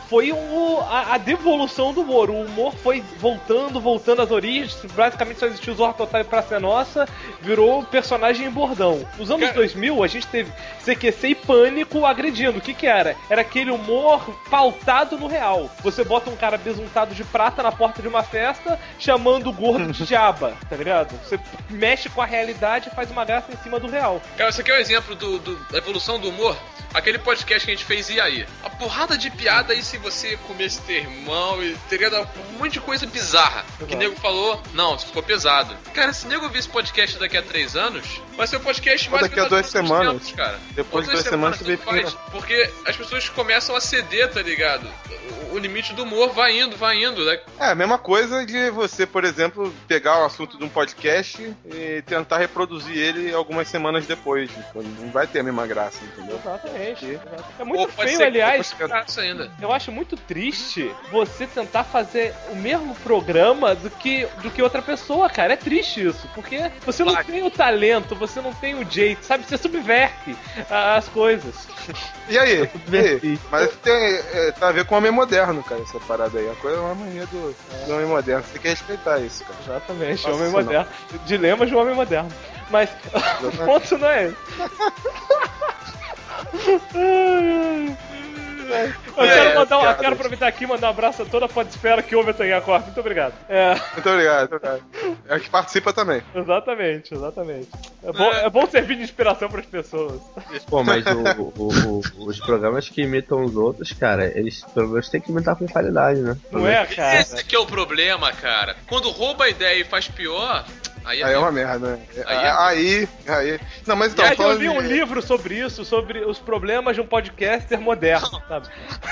a devolução do humor. O humor foi voltando às origens, basicamente só existiu o Zorra Total e Praça é Nossa, virou personagem em bordão. Nos anos 2000, a gente teve CQC e Pânico agredindo. O que era? Era aquele humor pautado no real. Você bota um cara besuntado de prata na porta de uma festa, chamando o gordo de diaba, tá ligado? Você mexe com a realidade e faz uma graça em cima do real. Cara, isso aqui é um exemplo da evolução do humor. Aquele podcast que a gente fez, e aí? A porrada de piada aí se você comesse teu irmão e teria um monte de coisa bizarra. Que o nego falou, não, isso ficou pesado. Cara, se o nego ouvir esse podcast daqui a 3 anos, vai ser o podcast mais daqui a pesado 2 de todos os semanas. tempos, cara. Depois de Ou 2 semanas você vê tanto faz. Porque as pessoas começam a ceder, tá ligado? O limite do humor vai indo, né? É a mesma coisa de você, por exemplo, pegar o assunto de um podcast e tentar reproduzir ele algumas semanas depois. Tipo, não vai ter a mesma graça, entendeu? Exatamente. É Ou muito pode feio, ser aliás. isso ainda. Eu acho muito triste você tentar fazer o mesmo programa do que outra pessoa, cara. É triste isso, porque você não tem o talento, você não tem o jeito, sabe? Você subverte as coisas. E aí? Mas tá a ver com o homem moderno, cara, essa parada aí. A coisa é uma mania do homem moderno. Você tem que respeitar isso, cara. Exatamente, Nossa, homem isso moderno. Dilemas de um homem moderno. Mas o ponto não é esse. Eu quero aproveitar aqui e mandar um abraço a toda a podesfera que ouve a Tanguinha Corp. Muito obrigado. Muito obrigado. É que participa também. Exatamente. É bom servir de inspiração para as pessoas. Pô, mas os programas que imitam os outros, cara, eles pelo menos têm que imitar com qualidade, né? Não é, cara? Esse que é o problema, cara. Quando rouba a ideia e faz pior, aí é uma merda, né? Aí. Não, mas então. Eu li um livro sobre isso, sobre os problemas de um podcaster moderno, sabe?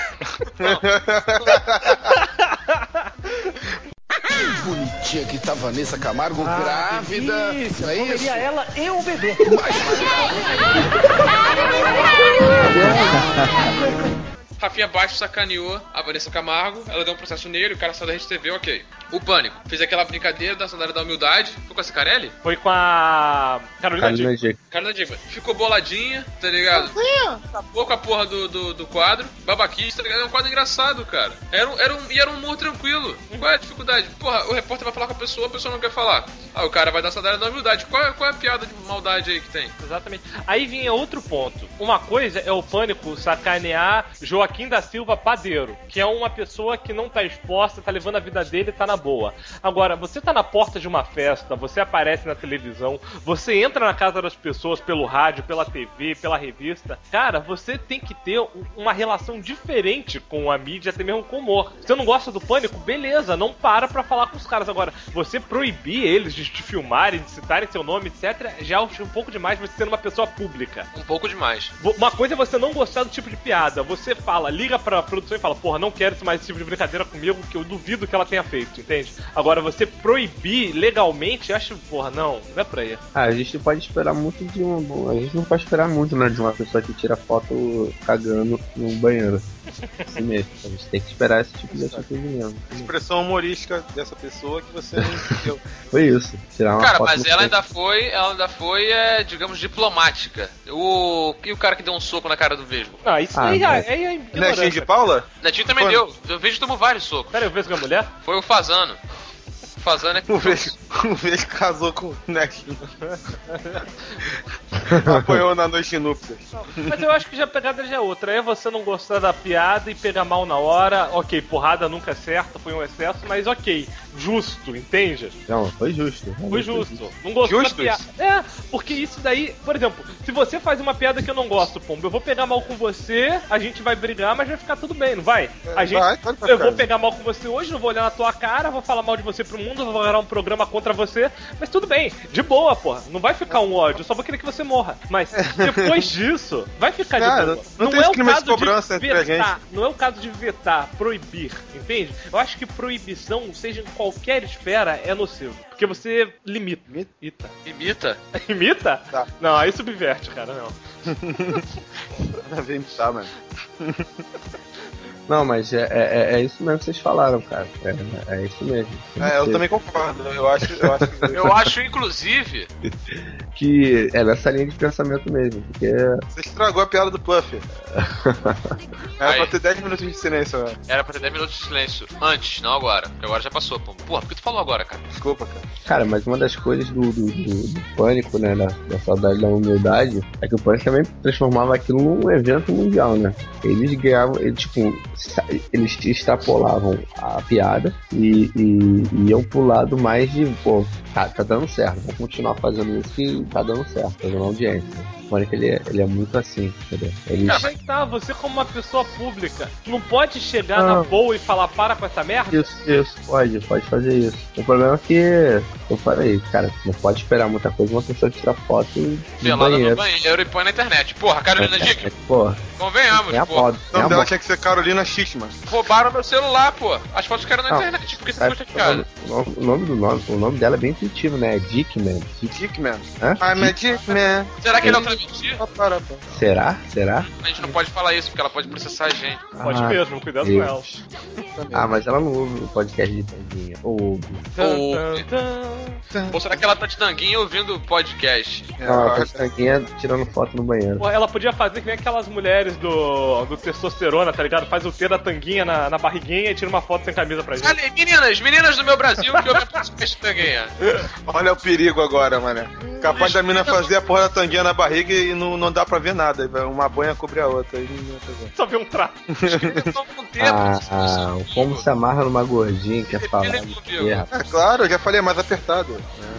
Bonitinha que tá Vanessa Camargo grávida. Isso, não é isso? Comeria ela e o bebê. Rafinha Baixo sacaneou a Vanessa Camargo, ela deu um processo nele, o cara saiu da Rede TV, ok. O Pânico fez aquela brincadeira da sandália da humildade. Foi com a Cicarelli? Foi com a Carolina Dickman. Ficou boladinha, tá ligado? Acabou com a porra do quadro. Babaquista, tá ligado? É um quadro engraçado, cara. Era um humor tranquilo. Qual é a dificuldade? Porra, o repórter vai falar com a pessoa não quer falar. O cara vai dar sandália da humildade. Qual é a piada de maldade aí que tem? Exatamente. Aí vinha outro ponto. Uma coisa é o Pânico sacanear Joaquim da Silva Padeiro, que é uma pessoa que não tá exposta, tá levando a vida dele e tá na boa. Agora, você tá na porta de uma festa, você aparece na televisão, você entra na casa das pessoas pelo rádio, pela TV, pela revista. Cara, você tem que ter uma relação diferente com a mídia, até mesmo com o humor. Se você não gosta do Pânico, beleza, não para pra falar com os caras. Agora, você proibir eles de te filmarem, de citarem seu nome, etc., já acho um pouco demais você sendo uma pessoa pública. Um pouco demais. Uma coisa é você não gostar do tipo de piada. Você fala, liga pra produção e fala, porra, não quero mais esse tipo de brincadeira comigo, que eu duvido que ela tenha feito, entende? Agora, você proibir legalmente, acho, porra, não é pra ir. A gente pode esperar muito de a gente não pode esperar muito, né, de uma pessoa que tira foto cagando no banheiro. Assim mesmo. A gente tem que esperar esse tipo de atitude mesmo. Expressão humorística dessa pessoa que você não entendeu. Foi isso. Tirar uma cara, foto mas ela ainda foi, digamos, diplomática. E o cara que deu um soco na cara do Vesgo? Isso aí é ignorância. Netinho de Paula? Netinho também deu. O Vesgo tomou vários socos. Pera aí, o Vesgo é mulher? Foi o Fazano. O Fazano é que... O Vesgo casou com o Netinho. Apoiou na noite de núpcias. Mas eu acho que a pegada já é outra. É você não gostar da piada e pegar mal na hora. Ok, porrada nunca é certa, foi um excesso, mas ok. Justo, entende? Não, foi justo. Foi justo. Não gostou da piada. Porque isso daí, por exemplo, se você faz uma piada que eu não gosto, Pombo, eu vou pegar mal com você, a gente vai brigar, mas vai ficar tudo bem, não vai? Eu vou pegar mal com você hoje, não vou olhar na tua cara, vou falar mal de você pro mundo, vou gravar um programa contra você, mas tudo bem, de boa, porra. Não vai ficar um ódio, eu só vou querer que você morra. Mas depois disso, vai ficar de boa. Não tem clima de cobrança entre a gente. Não é o caso de vetar, proibir, entende? Eu acho que proibição, seja em qualquer esfera, é nocivo. Porque você limita. Imita? Tá. Não, aí subverte, cara, não. Nada a ver imitar, mano. Não, mas é isso mesmo que vocês falaram, cara. É isso mesmo. Eu também concordo. Eu acho, inclusive, que é nessa linha de pensamento mesmo. Porque... Você estragou a piada do Puff. Era pra ter 10 minutos de silêncio, né? Era pra ter 10 minutos de silêncio. Antes, não agora. Porque agora já passou, pô. Porra, por que tu falou agora, cara? Desculpa, cara. Cara, mas uma das coisas do Pânico, né, da saudade da humildade, é que o Pânico também transformava aquilo num evento mundial, né? Eles ganhavam, eles extrapolavam a piada e iam pro lado mais de, pô, tá dando certo, vou continuar fazendo isso que tá dando certo, fazendo audiência. O Pânico, ele é muito assim, entendeu? Cara, você como uma pessoa pública, não pode chegar na boa e falar, para com essa merda? Isso, pode fazer isso. O problema é que, eu falei, cara, não pode esperar muita coisa, uma pessoa que tira foto no banheiro e põe na internet. Porra, Carolina Dickman. Porra. Convenhamos, porra. O nome dela tinha que ser Carolina Schickman. Roubaram meu celular, pô. As fotos ficaram na internet, porque você gosta de cara. O nome dela é bem intuitivo, né? É Dickman. Dickman? I'm a Dickman. Será que ele é um travesti? Será? A gente não pode falar isso, porque ela pode processar a gente. Pode mesmo, cuidado com ela. Mas ela não ouve o podcast de Tanguinha. Ou será que ela tá de Tanguinha ouvindo o podcast? Ela tá de Tanguinha tirando foto no banheiro. Ela podia fazer que nem aquelas mulheres do testosterona, tá ligado? Faz o ter a tanguinha na barriguinha e tira uma foto sem camisa pra gente. Olha, meninas do meu Brasil que ouvem podcast Tanguinha. Olha o perigo agora, mané. Capaz da mina fazer a porra da tanguinha na barriga e não dá pra ver nada. Uma banha cobre a outra. Só vê um trato. O pombo se amarra numa gordinha que é falar. É claro, eu já falei, é mais apertado.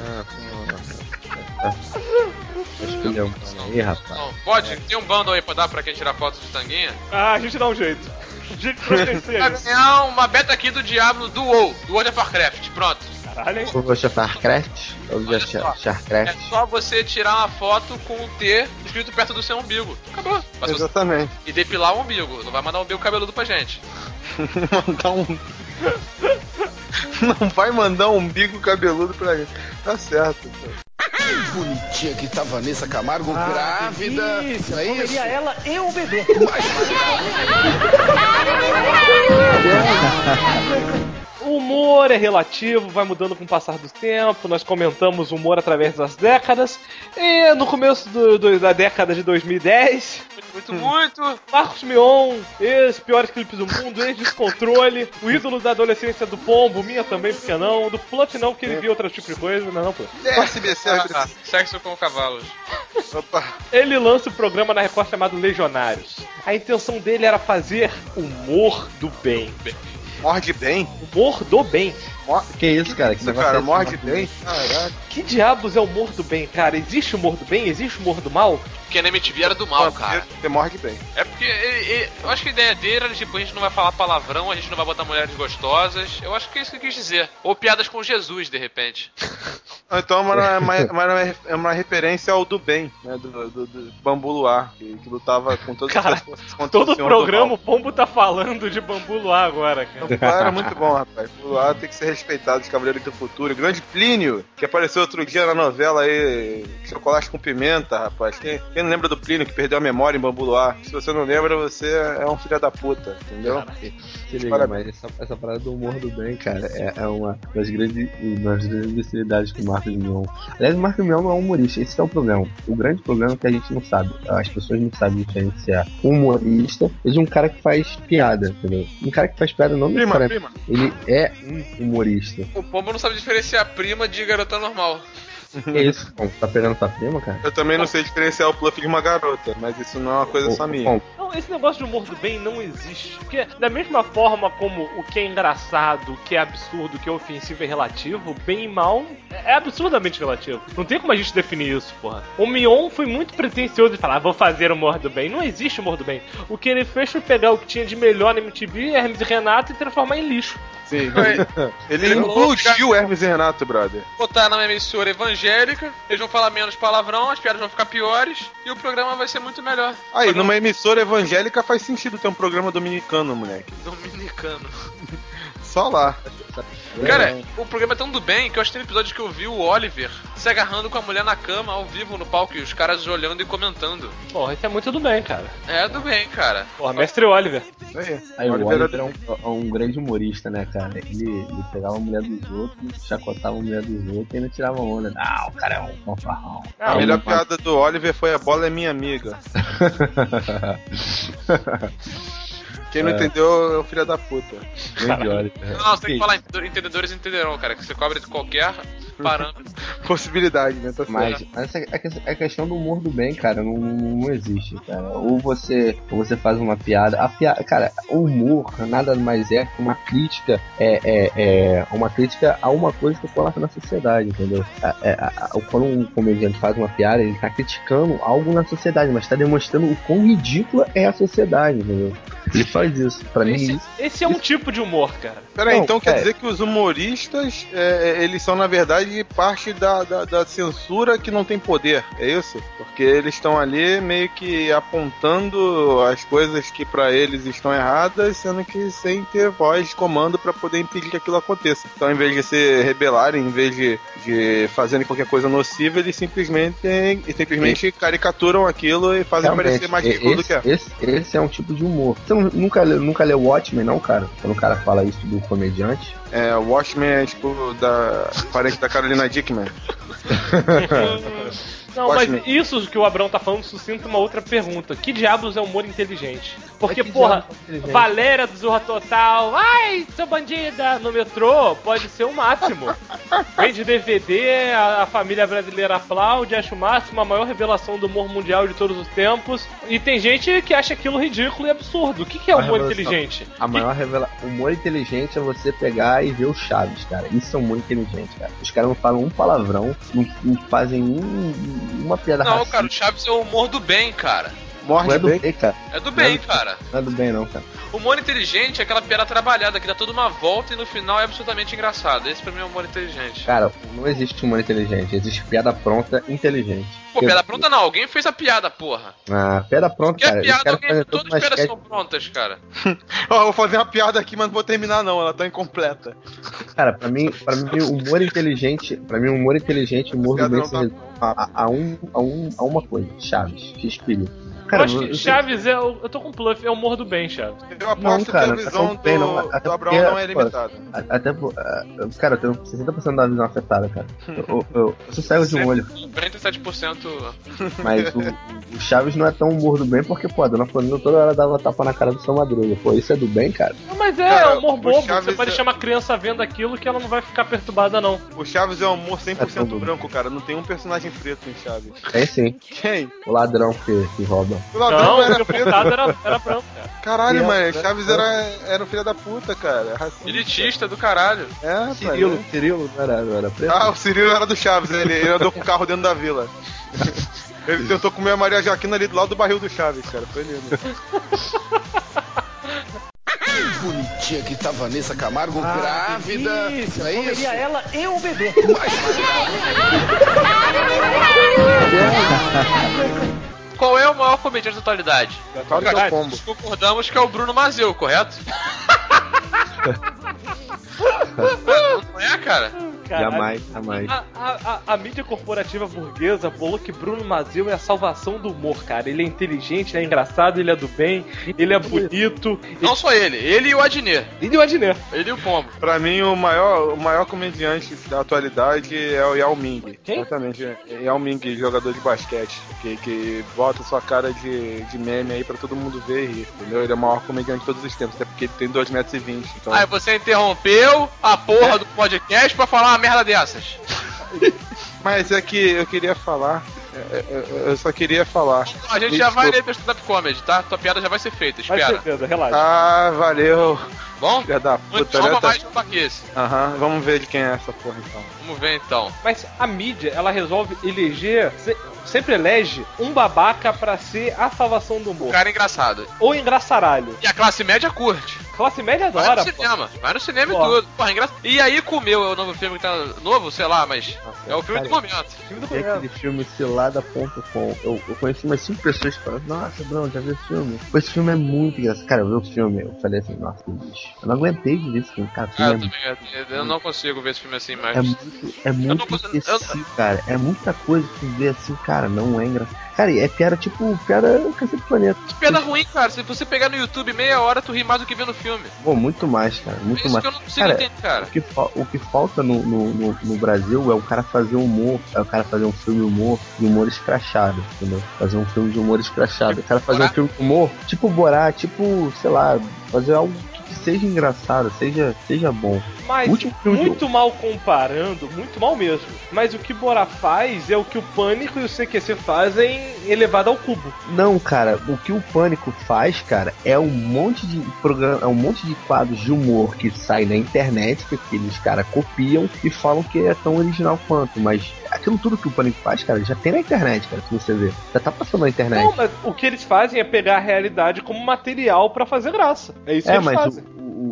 Aí, rapaz. Não, pode, tem um bundle aí pra dar pra quem tirar foto de tanguinha? A gente dá um jeito. Vai ganhar uma beta aqui do Diablo do WoW, do World of Warcraft, pronto. Caralho, hein? O World of Warcraft? Ou o Starcraft? É só você tirar uma foto com o T escrito perto do seu umbigo. Acabou. Exatamente. E depilar o umbigo, não vai mandar um umbigo cabeludo pra gente. Não vai mandar um umbigo cabeludo pra gente. Tá certo. Que bonitinha que tá Vanessa Camargo, grávida. Isso, eu comeria ela e o bebê. O humor é relativo, vai mudando com o passar do tempo. Nós comentamos o humor através das décadas. E no começo da década de 2010, Muito. Marcos Mion, ex-piores clipes do mundo, ex-descontrole, o ídolo da adolescência do Pombo, minha também, porque não, do Plot não, porque ele via outro tipo de coisa, não, Plot. SBC. Sexo com cavalos. Opa. Ele lança o programa na Record chamado Legionários. A intenção dele era fazer humor do bem. Morde bem? Humor do bem. Que isso, cara? Que cara, morde bem? Caraca. Que diabos é o humor do bem, cara? Existe humor do bem? Existe humor do mal? Porque na MTV era do mal, cara. Você morde bem. É porque eu acho que a ideia dele era tipo, a gente não vai falar palavrão, a gente não vai botar mulheres gostosas. Eu acho que é isso que ele quis dizer. Ou piadas com Jesus, de repente. Então é uma referência ao do bem, né? Do Bambu Luar, que lutava com todas as forças contra todo o Senhor programa do o Pombo tá falando de Bambu Luar agora, cara. Bambu Luar era muito bom, rapaz. Bambu Luar tem que ser respeitado, os Cavaleiros do Futuro. Grande Plínio, que apareceu outro dia na novela aí, Chocolate com Pimenta, rapaz. Quem não lembra do Plínio que perdeu a memória em Bambu Luar? Se você não lembra, você é um filho da puta, entendeu? Se liga, mas essa parada do humor do bem, cara, é uma das grandes facilidades que o Marcos Mion. Aliás, o Marcos Mion não é um humorista, esse é o problema. O grande problema é que a gente não sabe. As pessoas não sabem diferenciar um humorista de um cara que faz piada, entendeu? Um cara que faz piada não necessariamente. Ele é um humorista. O Pombo não sabe diferenciar prima de garota normal. Que isso? Tá pegando tua prima, cara? Eu também não sei diferenciar o Pluff de uma garota, mas isso não é uma coisa só minha. Não, esse negócio de humor do bem não existe. Porque da mesma forma como o que é engraçado, o que é absurdo, o que é ofensivo é relativo, bem e mal é absurdamente relativo. Não tem como a gente definir isso, porra. O Mion foi muito pretencioso de falar, vou fazer humor do bem. Não existe humor do bem. O que ele fez foi pegar o que tinha de melhor na MTV, Hermes e Renato, e transformar em lixo. Sim. Ele implodiu Hermes e Renato, brother. Botar na emissora evangélica, eles vão falar menos palavrão, as piadas vão ficar piores e o programa vai ser muito melhor. Aí, numa emissora evangélica faz sentido ter um programa dominicano, moleque. Dominicano. Só lá. Cara, o programa é tão do bem que eu acho que tem episódio que eu vi o Oliver se agarrando com a mulher na cama, ao vivo, no palco, e os caras olhando e comentando. Porra, isso é muito do bem, cara. É do bem, cara. Porra, mestre Oliver. Aí o Oliver é um grande humorista, né, cara? Ele pegava a mulher dos outros, chacotava a mulher dos outros e ainda tirava onda. Ah, o cara é um fanfarrão. A melhor piada do Oliver foi a bola é minha amiga. Quem não entendeu é o filho da puta. Não, você tem que falar, entendedores entenderão, cara, que você cobre de qualquer parâmetro. Possibilidade, né? Tá mas a questão do humor do bem, cara, não existe, cara. Ou você faz uma piada. Cara, o humor nada mais é que uma crítica, uma crítica a uma coisa que coloca na sociedade, entendeu? Quando um comediante faz uma piada, ele tá criticando algo na sociedade, mas tá demonstrando o quão ridícula é a sociedade, entendeu? Ele faz isso. Pra mim, esse é um tipo de humor, cara. Peraí, então quer dizer que os humoristas, eles são, na verdade, parte da censura que não tem poder, é isso? Porque eles estão ali meio que apontando as coisas que pra eles estão erradas, sendo que sem ter voz de comando pra poder impedir que aquilo aconteça. Então, em vez de se rebelarem, em vez de fazerem qualquer coisa nociva, eles simplesmente caricaturam aquilo e fazem parecer mais ridículo do que é. Esse é um tipo de humor. Você nunca leu Watchmen, não, cara? Quando o cara fala isso do comediante. O Watchmen é tipo parente da Carolina Dickman. Não, mas isso que o Abrão tá falando suscita uma outra pergunta. Que diabos é humor inteligente? Porque, porra, Valéria do Zorra Total, ai, seu bandida, no metrô, pode ser o máximo. Vende DVD, a família brasileira aplaude, acha o máximo, a maior revelação do humor mundial de todos os tempos. E tem gente que acha aquilo ridículo e absurdo. O que é humor inteligente? A maior humor inteligente é você pegar e ver o Chaves, cara. Isso é humor inteligente, cara. Os caras não falam um palavrão, não fazem uma piada racista. Não, cara, o Chaves é o humor do bem, cara. Não é do bem, cara. É do bem, cara. Não é do bem, não, cara. O humor inteligente é aquela piada trabalhada que dá toda uma volta e no final é absolutamente engraçado. Esse pra mim é o humor inteligente. Cara, não existe humor inteligente, existe piada pronta inteligente. Pô, piada pronta não, alguém fez a piada, porra. Ah, piada pronta, cara. Piada, todas as piadas são prontas, cara. Ó, vou fazer uma piada aqui, mas não vou terminar não, ela tá incompleta. Cara, pra mim, humor inteligente, humor do bem se resume a uma coisa, Chaves, Shakespeare. Cara, eu acho que Chaves eu tô com um bluff, é o humor do bem, Chaves. Eu aposto que a visão do Abraão não é limitada. Cara, eu tenho 60% da visão afetada, cara. Eu sou cego de um olho. 47%. Mas o Chaves não é tão humor do bem porque, pô, a dona Florinda toda hora dava tapa na cara do seu Madruga. Pô, isso é do bem, cara? Não, mas cara, humor bobo. Você pode deixar uma criança vendo aquilo que ela não vai ficar perturbada, não. O Chaves é um humor 100% branco, cara. Não tem um personagem preto em Chaves. Tem sim. Quem? O ladrão que rouba. O ladrão não, era preto. Era branco, cara. Caralho, mas Chaves era um filho da puta, cara. Racista. Elitista do caralho. É, Cirilo não era preto. Ah, o Cirilo era do Chaves, ele andou com o carro dentro da vila. Ele tentou comer a Maria Joaquina ali do lado do barril do Chaves, cara. Foi lindo. Bonitinha que tá Vanessa Camargo grávida. Isso, é isso? Ela e o bebê. Qual é o maior comediante da atualidade? Nós concordamos que é o Bruno Mazeu, correto? Não é, cara? Jamais. A mídia corporativa burguesa falou que Bruno Mazeu é a salvação do humor, cara. Ele é inteligente, ele é engraçado, ele é do bem, ele é bonito. Não só ele e o Adnet. Ele e o Pombo. Pra mim, o maior comediante da atualidade é o Yao Ming. Quem? Exatamente. Yao Ming, jogador de basquete, que bota sua cara de meme aí pra todo mundo ver e rir, entendeu? Ele é o maior comediante de todos os tempos, até porque ele tem 2,20 m. Então... Aí você interrompeu a porra do podcast pra falar uma merda dessas. Mas é que eu queria falar. Eu só queria falar. A gente já vai ler teu stand-up comedy, tá? Tua piada já vai ser feita, espera. Vai ser, relaxa. Ah, valeu. Bom? Filha da puta, Toma mais um que esse. Aham, vamos ver de quem é essa porra então. Vamos ver então. Mas a mídia, ela resolve eleger, sempre elege um babaca pra ser a salvação do humor. O cara é engraçado. Ou engraçaralho. E a classe média curte. Classe média adora, Vai no cinema e tudo. Porra, engraçado. E aí comeu é o novo filme que tá novo, sei lá, mas é o filme do momento. É aquele filme cilada.com. Eu conheci umas 5 pessoas que falaram, nossa, Bruno, já viu esse filme? Pô, esse filme é muito engraçado. Cara, eu vi o filme, eu falei assim, nossa, que bicho. Eu não aguentei de ver esse filme, cara. Eu não consigo ver esse filme assim, mas... É muito esquecido, cara. É muita coisa que tu vê assim, cara, não é engraçado. Cara, é piada tipo, Cacete do Planeta. Que piada ruim, cara. Se você pegar no YouTube meia hora, tu ri mais do que vê no filme. Pô, muito mais, cara. Muito mais. Que eu não consigo entender, cara. O que falta no Brasil é o cara fazer humor, é o cara fazer um filme de humor escrachado, entendeu? Fazer um filme de humor escrachado. O cara fazer um filme de humor, tipo Borá, tipo, sei lá, fazer algo que seja engraçado, seja bom. Mas, muito mal comparando, muito mal mesmo. Mas o que Borá faz é o que o Pânico e o CQC fazem elevado ao cubo. Não, cara, o que o Pânico faz, cara, é um monte de programa, é um monte de quadros de humor que sai na internet, que aqueles caras copiam e falam que é tão original quanto, mas aquilo tudo que o Pânico faz, cara, já tem na internet, cara, que você vê. Já tá passando na internet. Não, mas o que eles fazem é pegar a realidade como material pra fazer graça. É isso que eles fazem.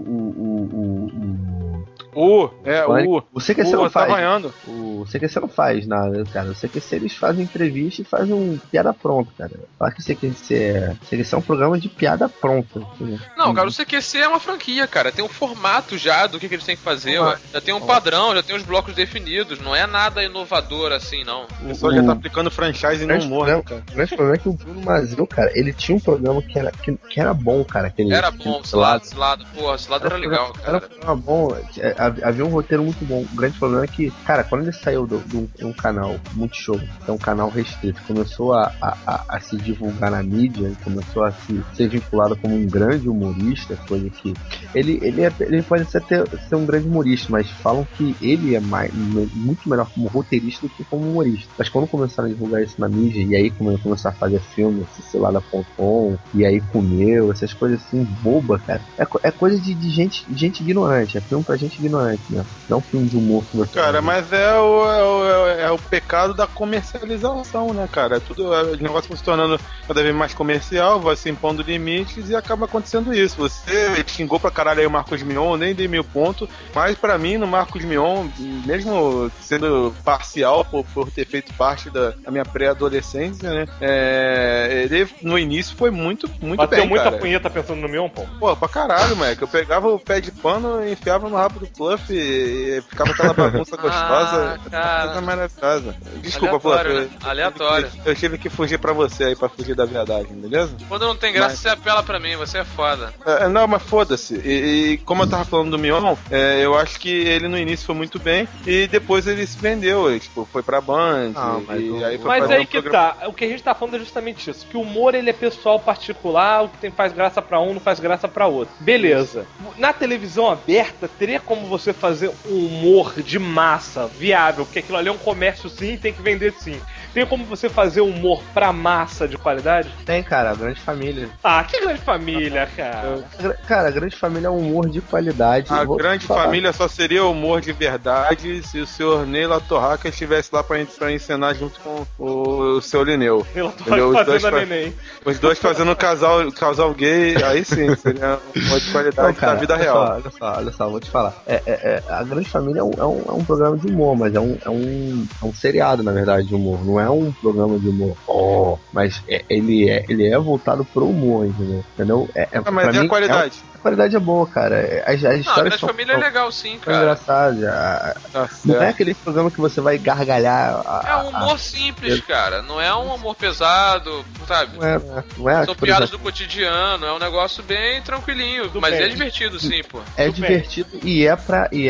O CQC não faz. Tá o CQC não faz nada, cara. O CQC eles fazem entrevista e fazem um piada pronta, cara. Fala que o CQC é um programa de piada pronta. Não, cara, o CQC é uma franquia, cara. Tem um formato já do que eles têm que fazer. Já tem um padrão, já tem os blocos definidos. Não é nada inovador assim, não. O pessoal já tá aplicando franchise e não morre, cara. O grande problema é que o Bruno Mazeu, cara, ele tinha um programa que era bom, cara. Era bom, Cilado, porra, Cilado era legal, cara. Era bom. havia um roteiro muito bom. O grande problema é que, cara, quando ele saiu de um canal Multishow, que é um canal restrito, começou a se divulgar na mídia, começou a ser vinculado como um grande humorista, coisa que ele pode ser um grande humorista, mas falam que ele é muito melhor como roteirista do que como humorista. Mas quando começaram a divulgar isso na mídia, e aí começaram a fazer filme, Cilada.com, e aí comeu, essas coisas assim, boba, cara. É coisa de gente ignorante, é filme pra gente ignorante, né? Não é um filme de humor que você... Cara, mas é o pecado da comercialização, né, cara? O negócio vai se tornando cada vez mais comercial, vai se impondo limites e acaba acontecendo isso. Você xingou pra caralho aí o Marcos Mion, nem dei 1000 pontos, mas pra mim, no Marcos Mion, mesmo sendo parcial por ter feito parte da minha pré-adolescência, né, ele no início foi muito Bateu bem, muita cara. punheta pensando no Mion, pô? Pô, pra caralho, moleque. Eu pegava o pé de pano e enfiava no rabo do Fluff e ficava aquela bagunça gostosa. Coisa maravilhosa. Desculpa, aleatório, Fluff. Né? Aleatório. Eu tive que fugir pra você aí, pra fugir da verdade, beleza? Quando não tem graça, você apela pra mim, você é foda. Não, mas foda-se. E como eu tava falando do Mion, eu acho que ele no início foi muito bem e depois ele se vendeu. Ele, tipo, foi pra Band. Mas aí que tá. O que a gente tá falando é justamente isso. Que o humor, ele é pessoal particular, o que faz graça pra um não faz graça pra outro. Beleza. Na televisão aberta, teria como você fazer um humor de massa viável, porque aquilo ali é um comércio sim, tem que vender sim. Tem como você fazer humor pra massa de qualidade? Tem, cara, a Grande Família. Ah, que Grande Família, cara. Cara, a Grande Família é um humor de qualidade. A Grande Família só seria humor de verdade se o senhor Neila Torraca estivesse lá pra encenar junto com o seu Lineu. Neila Torraca fazendo a neném. Os dois fazendo um casal gay, aí sim, seria um humor de qualidade. Não, cara, da vida real. Olha só, vou te falar. A Grande Família é um programa de humor, mas é um seriado, na verdade, de humor. Não é um programa de humor. Mas ele é voltado pro humor, entendeu? Mas e a qualidade? A qualidade é boa, cara. As histórias a Grande Família é legal, sim, cara. É engraçado. Não é aquele programa que você vai gargalhar. É um humor simples, cara. Não é um humor pesado, sabe? Não é São piadas do cotidiano. É um negócio bem tranquilinho. Mas é divertido, sim, pô. É divertido e é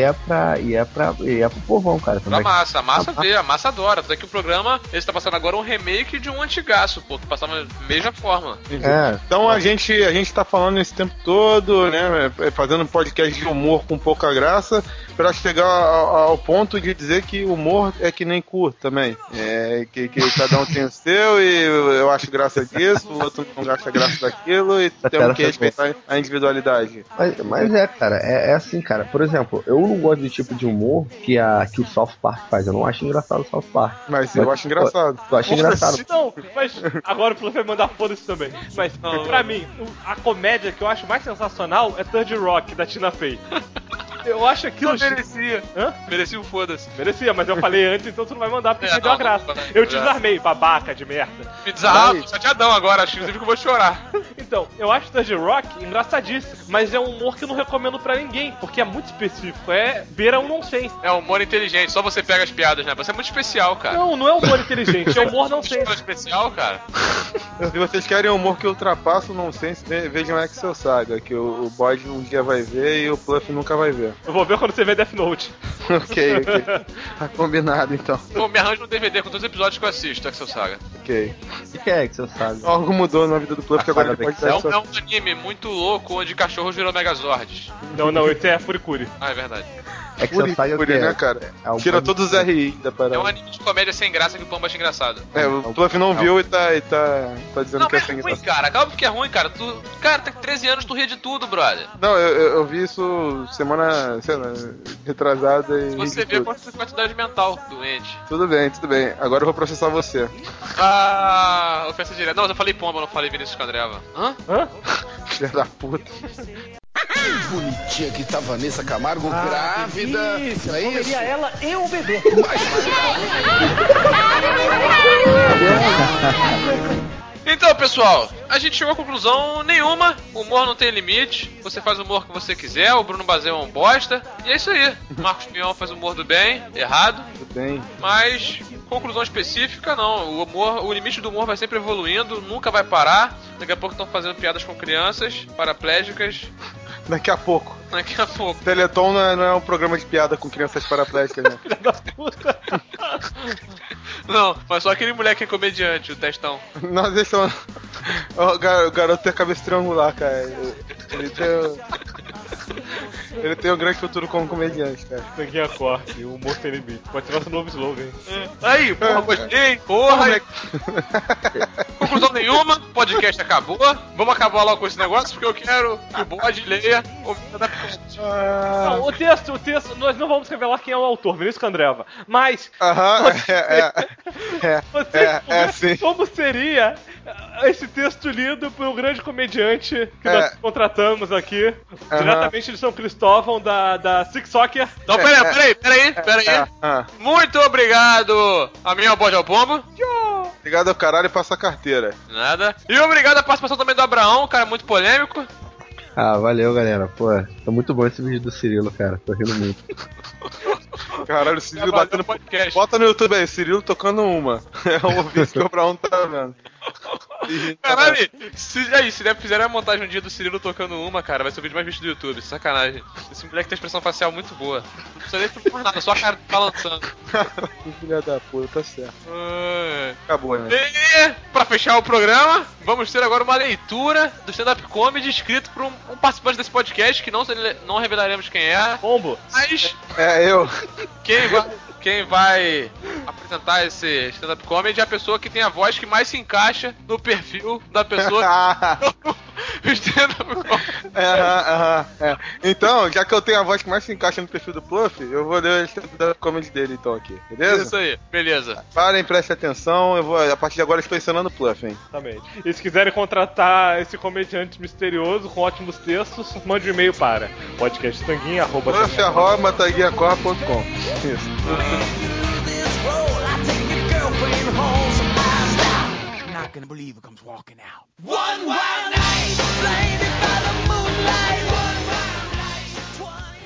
pro povão, cara. Pra massa. A massa vê, a massa adora. Até que o programa, ele tá passando agora um remake de um antigaço, pô. Que passava da mesma forma. Então a gente tá falando esse tempo todo, né, fazendo um podcast de humor com pouca graça, pra chegar ao ponto de dizer que o humor é que nem curto também. Que cada um tem o seu e eu acho graça disso, o outro não acha graça daquilo e temos que respeitar a individualidade. Mas cara, é assim, cara. Por exemplo, eu não gosto do tipo de humor que o South Park faz. Eu não acho engraçado o South Park. Mas eu acho engraçado. Eu acho engraçado. Não, mas agora o Fluff vai mandar foda-se também. Mas, pra mim, a comédia que eu acho mais sensacional é Third Rock, da Tina Fey. Eu acho aquilo... Não merecia. Hã? Merecia o foda-se. Merecia, mas eu falei antes, então tu não vai mandar porque perdeu a graça. Eu desarmei, babaca de merda. Me desarmei. Chateadão agora, acho que eu vou chorar. Então, eu acho Third Rock engraçadíssimo, mas é um humor que eu não recomendo pra ninguém, porque é muito específico, beira um nonsense. É um humor inteligente, só você pega as piadas, né? Você é muito especial, cara. Não é humor inteligente, é humor nonsense. Especial, cara. Se vocês querem humor que ultrapassa o nonsense, vejam Excel Saga, que o bode um dia vai ver e o Fluff nunca vai ver. Eu vou ver quando você ver Death Note. Ok. Tá combinado, então. Pô, me arranjo um DVD com todos os episódios que eu assisto, Excel Saga. Ok. O que é Excel Saga? Algo mudou na vida do Fluff, que agora ele pode dar É um anime muito louco, onde cachorros viram Megazords. Não, esse é Furikuri. Ah, é verdade. Excel Saga né, cara? Tira todos os RI da parada. É um anime de comédia sem graça que o Pamba acha engraçado. O Fluff não viu e tá dizendo que é sem ruim, graça. Cara. Calma que é ruim, cara. Cara, tem 13 anos, tu ria de tudo, brother. Não, eu vi isso semana, sei lá, retrasada e... Se você vê quanto quantidade mental doente. Tudo bem. Agora eu vou processar você. Ofensa direta. Não, mas eu falei Pomba, não falei Vinícius Candreva. Hã? Filha da puta. Bonitinha que tá Vanessa Camargo grávida. Isso, eu comeria ela e o bebê. Então, pessoal, a gente chegou à conclusão nenhuma. O humor não tem limite. Você faz o humor que você quiser. O Bruno Bazeu é um bosta. E é isso aí. Marcos Mion faz o humor do bem, errado. Tudo bem. Mas conclusão específica, não. O limite do humor vai sempre evoluindo, nunca vai parar. Daqui a pouco estão fazendo piadas com crianças paraplégicas. Daqui a pouco. Daqui a pouco. Teleton não é um programa de piada com crianças paraplégicas, né? Filha da puta. Não, mas só aquele moleque é comediante, o Testão. Nós estamos. O garoto tem a cabeça triangular, cara. Ele tem um grande futuro como comediante, cara. Tanguinha corte, o humor sem limite. Pode ser nosso novo slogan, hein? Aí, porra, gostei. Porra. Conclusão nenhuma, podcast acabou. Vamos acabar logo com esse negócio, porque eu quero que o bode leia o da Não, o texto, nós não vamos revelar quem é o autor, Vinícius Candreva. Mas. Sim. Como seria esse texto lido por um grande comediante que nós contratamos aqui, diretamente de São Cristóvão, da Six Soccer. Então, peraí. Muito obrigado a minha bode ao pombo. Obrigado ao caralho e passa a carteira. Nada. E obrigado à participação também do Abraão, cara muito polêmico. Ah, valeu, galera. Pô, tá muito bom esse vídeo do Cirilo, cara. Tô rindo muito. Caralho, o Cirilo batendo podcast. Bota no YouTube aí, Cirilo tocando uma. É o vídeo que o Abraão tá vendo. Caralho, se fizerem a montagem um dia do Cirilo tocando uma, cara, vai ser o vídeo mais visto do YouTube. Sacanagem. Esse moleque tem expressão facial muito boa. Não precisa nem falar nada, só a cara balançando. Que filha da puta, tá certo. Acabou, né? E pra fechar o programa, vamos ter agora uma leitura do stand-up comedy escrito por um participante desse podcast que não revelaremos quem é. Pombo. Mas. É eu. Quem vai apresentar esse stand-up comedy é a pessoa que tem a voz que mais se encaixa no perfil da pessoa que stand-up comedy. Então, já que eu tenho a voz que mais se encaixa no perfil do Pluff, eu vou ler o stand-up comedy dele então aqui, beleza? Isso aí, beleza. Parem, prestem atenção, a partir de agora eu estou ensinando o Pluff, hein? Exatamente. E se quiserem contratar esse comediante misterioso com ótimos textos, mande um e-mail para podcasttanguinha@tanguinhacor.com. Isso. Not gonna believe it comes walking out. One wild night, blinded by the moonlight. One wild night,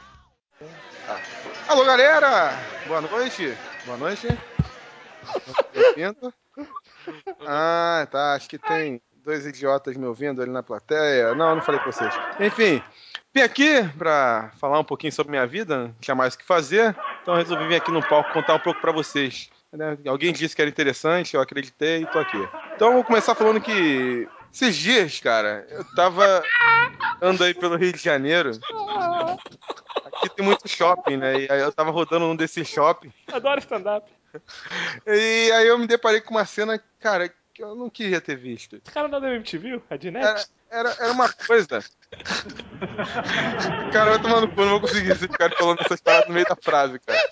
24 Alô, galera! Boa noite. Boa noite. Bem-vindo. Ah, tá. Acho que tem dois idiotas me ouvindo ali na plateia. Não falei com vocês. Enfim, vim aqui pra falar um pouquinho sobre minha vida. Não tinha mais o que fazer. Então resolvi vir aqui no palco contar um pouco pra vocês. Alguém disse que era interessante, eu acreditei e tô aqui. Então eu vou começar falando que esses dias, cara, eu tava andando aí pelo Rio de Janeiro. Aqui tem muito shopping, né? E aí eu tava rodando num desses shopping. Adoro stand-up. E aí eu me deparei com uma cena, cara, que eu não queria ter visto. Esse cara não é da MTV? A Dinette? Era uma coisa. Cara, vai tomar no cu, não vou conseguir ficar falando essas paradas no meio da frase, cara.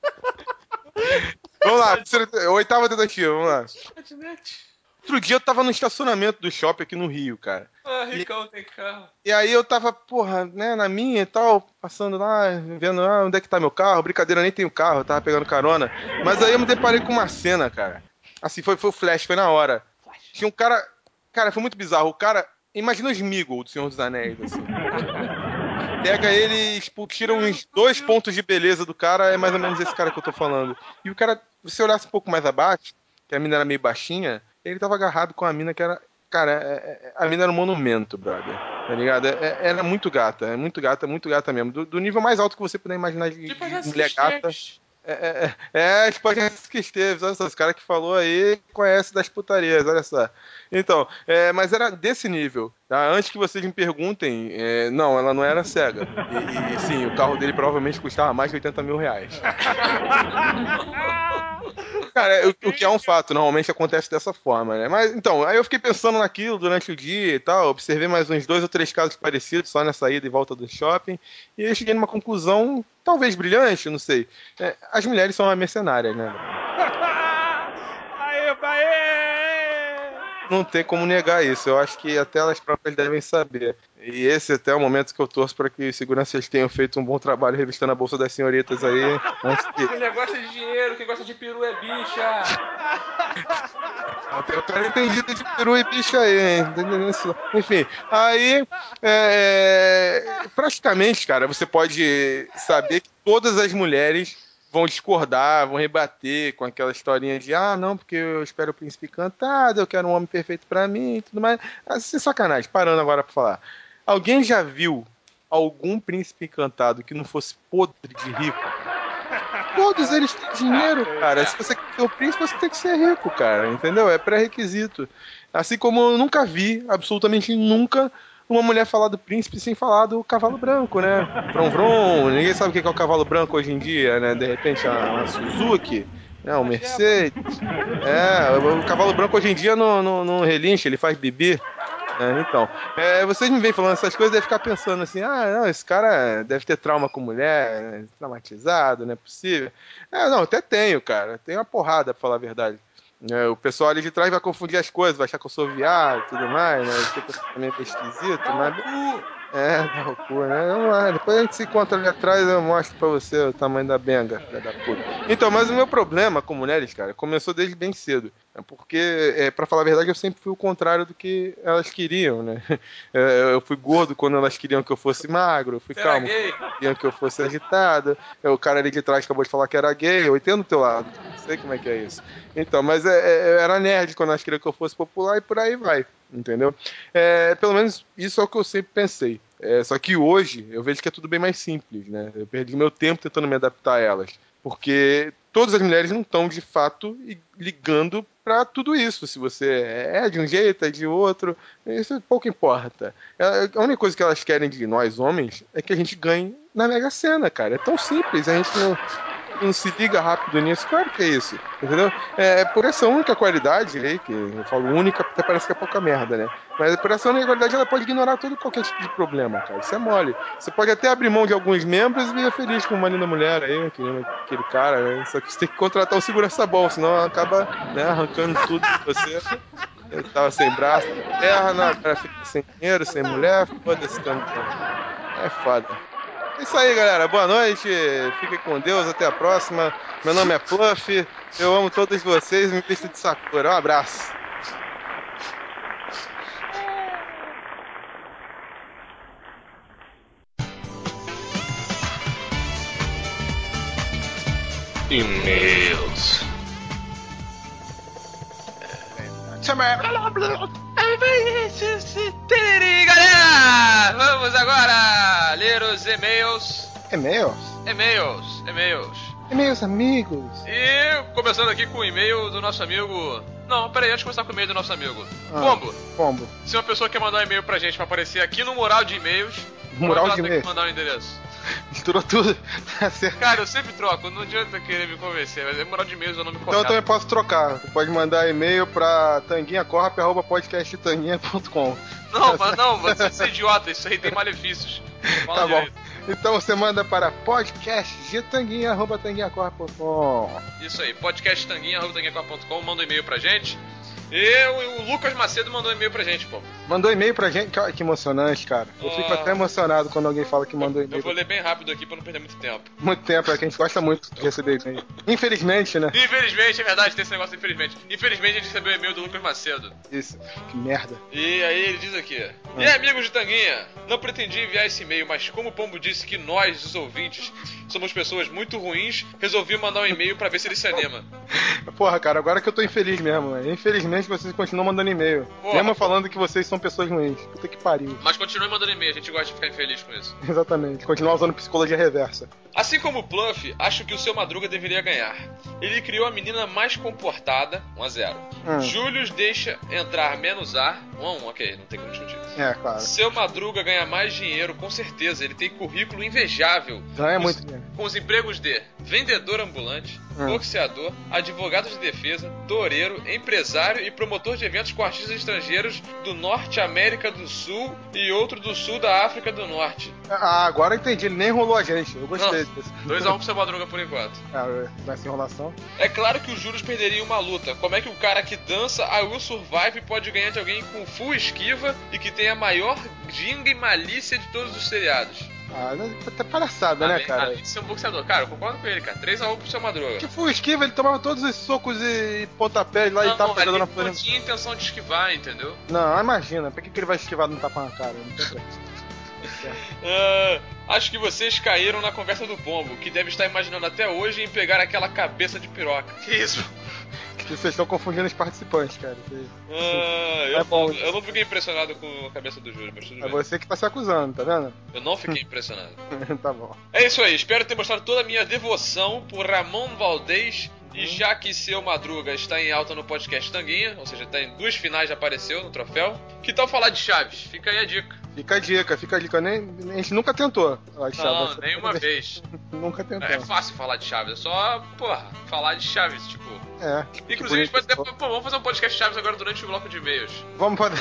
Vamos lá, oitava tentativa, vamos lá. Outro dia eu tava no estacionamento do shopping aqui no Rio, cara. Ah, Ricão tem carro. E aí eu tava, porra, né, na minha e tal, passando lá, vendo, onde é que tá meu carro? Brincadeira, eu nem tenho carro, eu tava pegando carona. Mas aí eu me deparei com uma cena, cara. Assim, foi o flash, foi na hora. Tinha um cara, foi muito bizarro. O cara, imagina o Sméagol do Senhor dos Anéis, assim. Pega ele, tira uns 2 pontos de beleza do cara, é mais ou menos esse cara que eu tô falando. E o cara, se você olhasse um pouco mais abaixo, que a mina era meio baixinha, ele tava agarrado com a mina que era... Cara, a mina era um monumento, brother. Tá ligado? Era muito gata, muito gata mesmo. Do nível mais alto que você puder imaginar de mulher gata. Pode que esteve, olha só, esse cara que falou aí conhece das putarias, olha só. Então, mas era desse nível, tá? Antes que vocês me perguntem, não, ela não era cega. E sim, o carro dele provavelmente custava mais de 80 mil reais. Cara, o que é um fato, normalmente acontece dessa forma, né? Mas, então, aí eu fiquei pensando naquilo durante o dia e tal, observei mais uns 2 ou 3 casos parecidos só nessa ida e volta do shopping, e eu cheguei numa conclusão, talvez brilhante, não sei. As mulheres são uma mercenária, né? Não tem como negar isso, eu acho que até elas próprias devem saber. E esse até é o momento que eu torço para que os seguranças tenham feito um bom trabalho revistando a bolsa das senhoritas aí. Mulher gosta de dinheiro, quem gosta de peru é bicha. Eu quero entendido de peru e bicha aí, hein? Enfim, aí praticamente, cara, você pode saber que todas as mulheres vão discordar, vão rebater com aquela historinha de não, porque eu espero o príncipe encantado, eu quero um homem perfeito pra mim e tudo mais. Assim, sacanagem, parando agora pra falar. Alguém já viu algum príncipe encantado que não fosse podre de rico? Todos eles têm dinheiro, cara. Se você quer ser o príncipe, você tem que ser rico, cara. Entendeu? É pré-requisito. Assim como eu nunca vi, absolutamente nunca, uma mulher falar do príncipe sem falar do cavalo branco, né? Vrom, vrom. Ninguém sabe o que é o cavalo branco hoje em dia, né? De repente, uma Suzuki, né? Um Mercedes. O cavalo branco hoje em dia não relincha, ele faz bibi. Então, vocês me vêm falando essas coisas, deve ficar pensando assim, não, esse cara deve ter trauma com mulher, traumatizado, não é possível. Não, até tenho, cara, tenho uma porrada, pra falar a verdade. O pessoal ali de trás vai confundir as coisas, vai achar que eu sou viado e tudo mais, né? Porque o pessoal também é meio esquisito, mas... dá o cu, né? Vamos lá, depois a gente se encontra ali atrás e eu mostro pra você o tamanho da benga, filha da puta. Então, mas o meu problema com mulheres, cara, começou desde bem cedo. Porque, pra falar a verdade, eu sempre fui o contrário do que elas queriam, né? Eu fui gordo quando elas queriam que eu fosse magro, eu fui calmo quando queriam que eu fosse agitado. O cara ali de trás acabou de falar que era gay, eu entendo o teu lado, não sei como é que é isso. Então, mas eu era nerd quando elas queriam que eu fosse popular e por aí vai. Entendeu? Pelo menos isso é o que eu sempre pensei. Só que hoje eu vejo que é tudo bem mais simples, né? Eu perdi meu tempo tentando me adaptar a elas. Porque todas as mulheres não estão, de fato, ligando pra tudo isso. Se você é de um jeito, é de outro, isso pouco importa. A única coisa que elas querem de nós, homens, é que a gente ganhe na Mega Sena, cara. É tão simples, a gente não se liga rápido nisso, claro que é isso, entendeu? Por essa única qualidade aí, que eu falo única, até parece que é pouca merda, né? Mas por essa única qualidade ela pode ignorar qualquer tipo de problema, cara. Isso é mole. Você pode até abrir mão de alguns membros e viver feliz com uma linda mulher aí, aquele cara, né? Só que você tem que contratar um segurança bom, senão ela acaba, né, arrancando tudo de você. Eu tava sem braço, sem perna, cara fica sem dinheiro, sem mulher, foda-se também. É foda. É isso aí, galera. Boa noite. Fiquem com Deus. Até a próxima. Meu nome é Fluff. Eu amo todos vocês. Me visto de Sakura. Um abraço. E-mails. Galera, vamos agora ler os e-mails. E-mails? E-mails amigos. E começando aqui com o e-mail do nosso amigo... Não, peraí, antes de começar com o e-mail do nosso amigo. Pombo. Se uma pessoa quer mandar um e-mail pra gente pra aparecer aqui no mural de e-mails... Mural de e-mails? Tem que mandar o endereço. Misturou tudo. Cara, eu sempre troco, não adianta querer me convencer, mas mural de e-mails é o nome correto. Então eu também posso trocar. Você pode mandar e-mail pra tanguinhacorp@podcasttanguinha.com. Não, você é idiota, isso aí tem malefícios. Fala tá direito. Bom. Então você manda para podcasttanguinha@tanguinhacorp.com. Isso aí, podcasttanguinha@tanguinhacorp.com, manda um e-mail pra gente. E o Lucas Macedo mandou um e-mail pra gente, pô. Mandou e-mail pra gente? Que emocionante, cara. Eu fico até emocionado quando alguém fala que mandou e-mail. Eu vou ler bem rápido aqui pra não perder muito tempo. Muito tempo, que a gente gosta muito de receber e-mail. Infelizmente, né? Infelizmente, é verdade, tem esse negócio infelizmente. Infelizmente a gente recebeu o e-mail do Lucas Macedo. Isso, que merda. E aí ele diz aqui: E aí, amigos de Tanguinha, não pretendi enviar esse e-mail, mas como o Pombo disse que nós, os ouvintes, somos pessoas muito ruins, resolvi mandar um e-mail pra ver se ele se anima. Porra, cara, agora que eu tô infeliz mesmo, né? Infelizmente vocês continuam mandando e-mail. Mesmo falando que vocês são pessoas ruins. Puta que pariu. Mas continue mandando e-mail, a gente gosta de ficar infeliz com isso. Exatamente, continuar usando psicologia reversa. Assim como o Pluff, acho que o seu Madruga deveria ganhar. Ele criou a menina mais comportada, 1-0. Július deixa entrar menos ar, 1-1, ok, não tem como discutir. Claro. Seu Madruga ganha mais dinheiro, com certeza. Ele tem currículo invejável. Ganha muito dinheiro. Com os empregos de vendedor ambulante, boxeador, advogado de defesa, toureiro, empresário e promotor de eventos com artistas estrangeiros do Norte América do Sul e outro do Sul da África do Norte. Agora eu entendi, ele nem enrolou a gente. Eu gostei disso. 2-1 pro seu Madruga por enquanto. Nessa enrolação. É claro que os juros perderiam uma luta. Como é que o cara que dança I Will Survive pode ganhar de alguém com full esquiva e que tem a maior ginga e malícia de todos os seriados? Tá palhaçada, né, cara? Além de ser um boxeador. Cara, eu concordo com ele, cara. 3-1 pro seu Madruga. Que full esquiva, ele tomava todos os socos e pontapés lá e tava pegando na folha. Não tinha intenção de esquivar, entendeu? Não, imagina. Pra que ele vai esquivar não tapa na cara? Não tem acho que vocês caíram na conversa do Pombo, que deve estar imaginando até hoje em pegar aquela cabeça de piroca. Que isso? Vocês estão confundindo os participantes, cara. Eu não fiquei impressionado com a cabeça do Júlio, mas tudo bem. É você que tá se acusando, tá vendo? Eu não fiquei impressionado. Tá bom. É isso aí, espero ter mostrado toda a minha devoção por Ramon Valdez. E já que Seu Madruga está em alta no podcast Tanguinha, ou seja, tá em 2 finais, já apareceu no troféu, que tal falar de Chaves? Fica aí a dica. Fica a dica. A gente nunca tentou. Não, nenhuma vez. Nunca tentou. É fácil falar de Chaves, é só, falar de Chaves, tipo... Inclusive, vamos fazer um podcast Chaves agora durante o bloco de e-mails. Vamos fazer...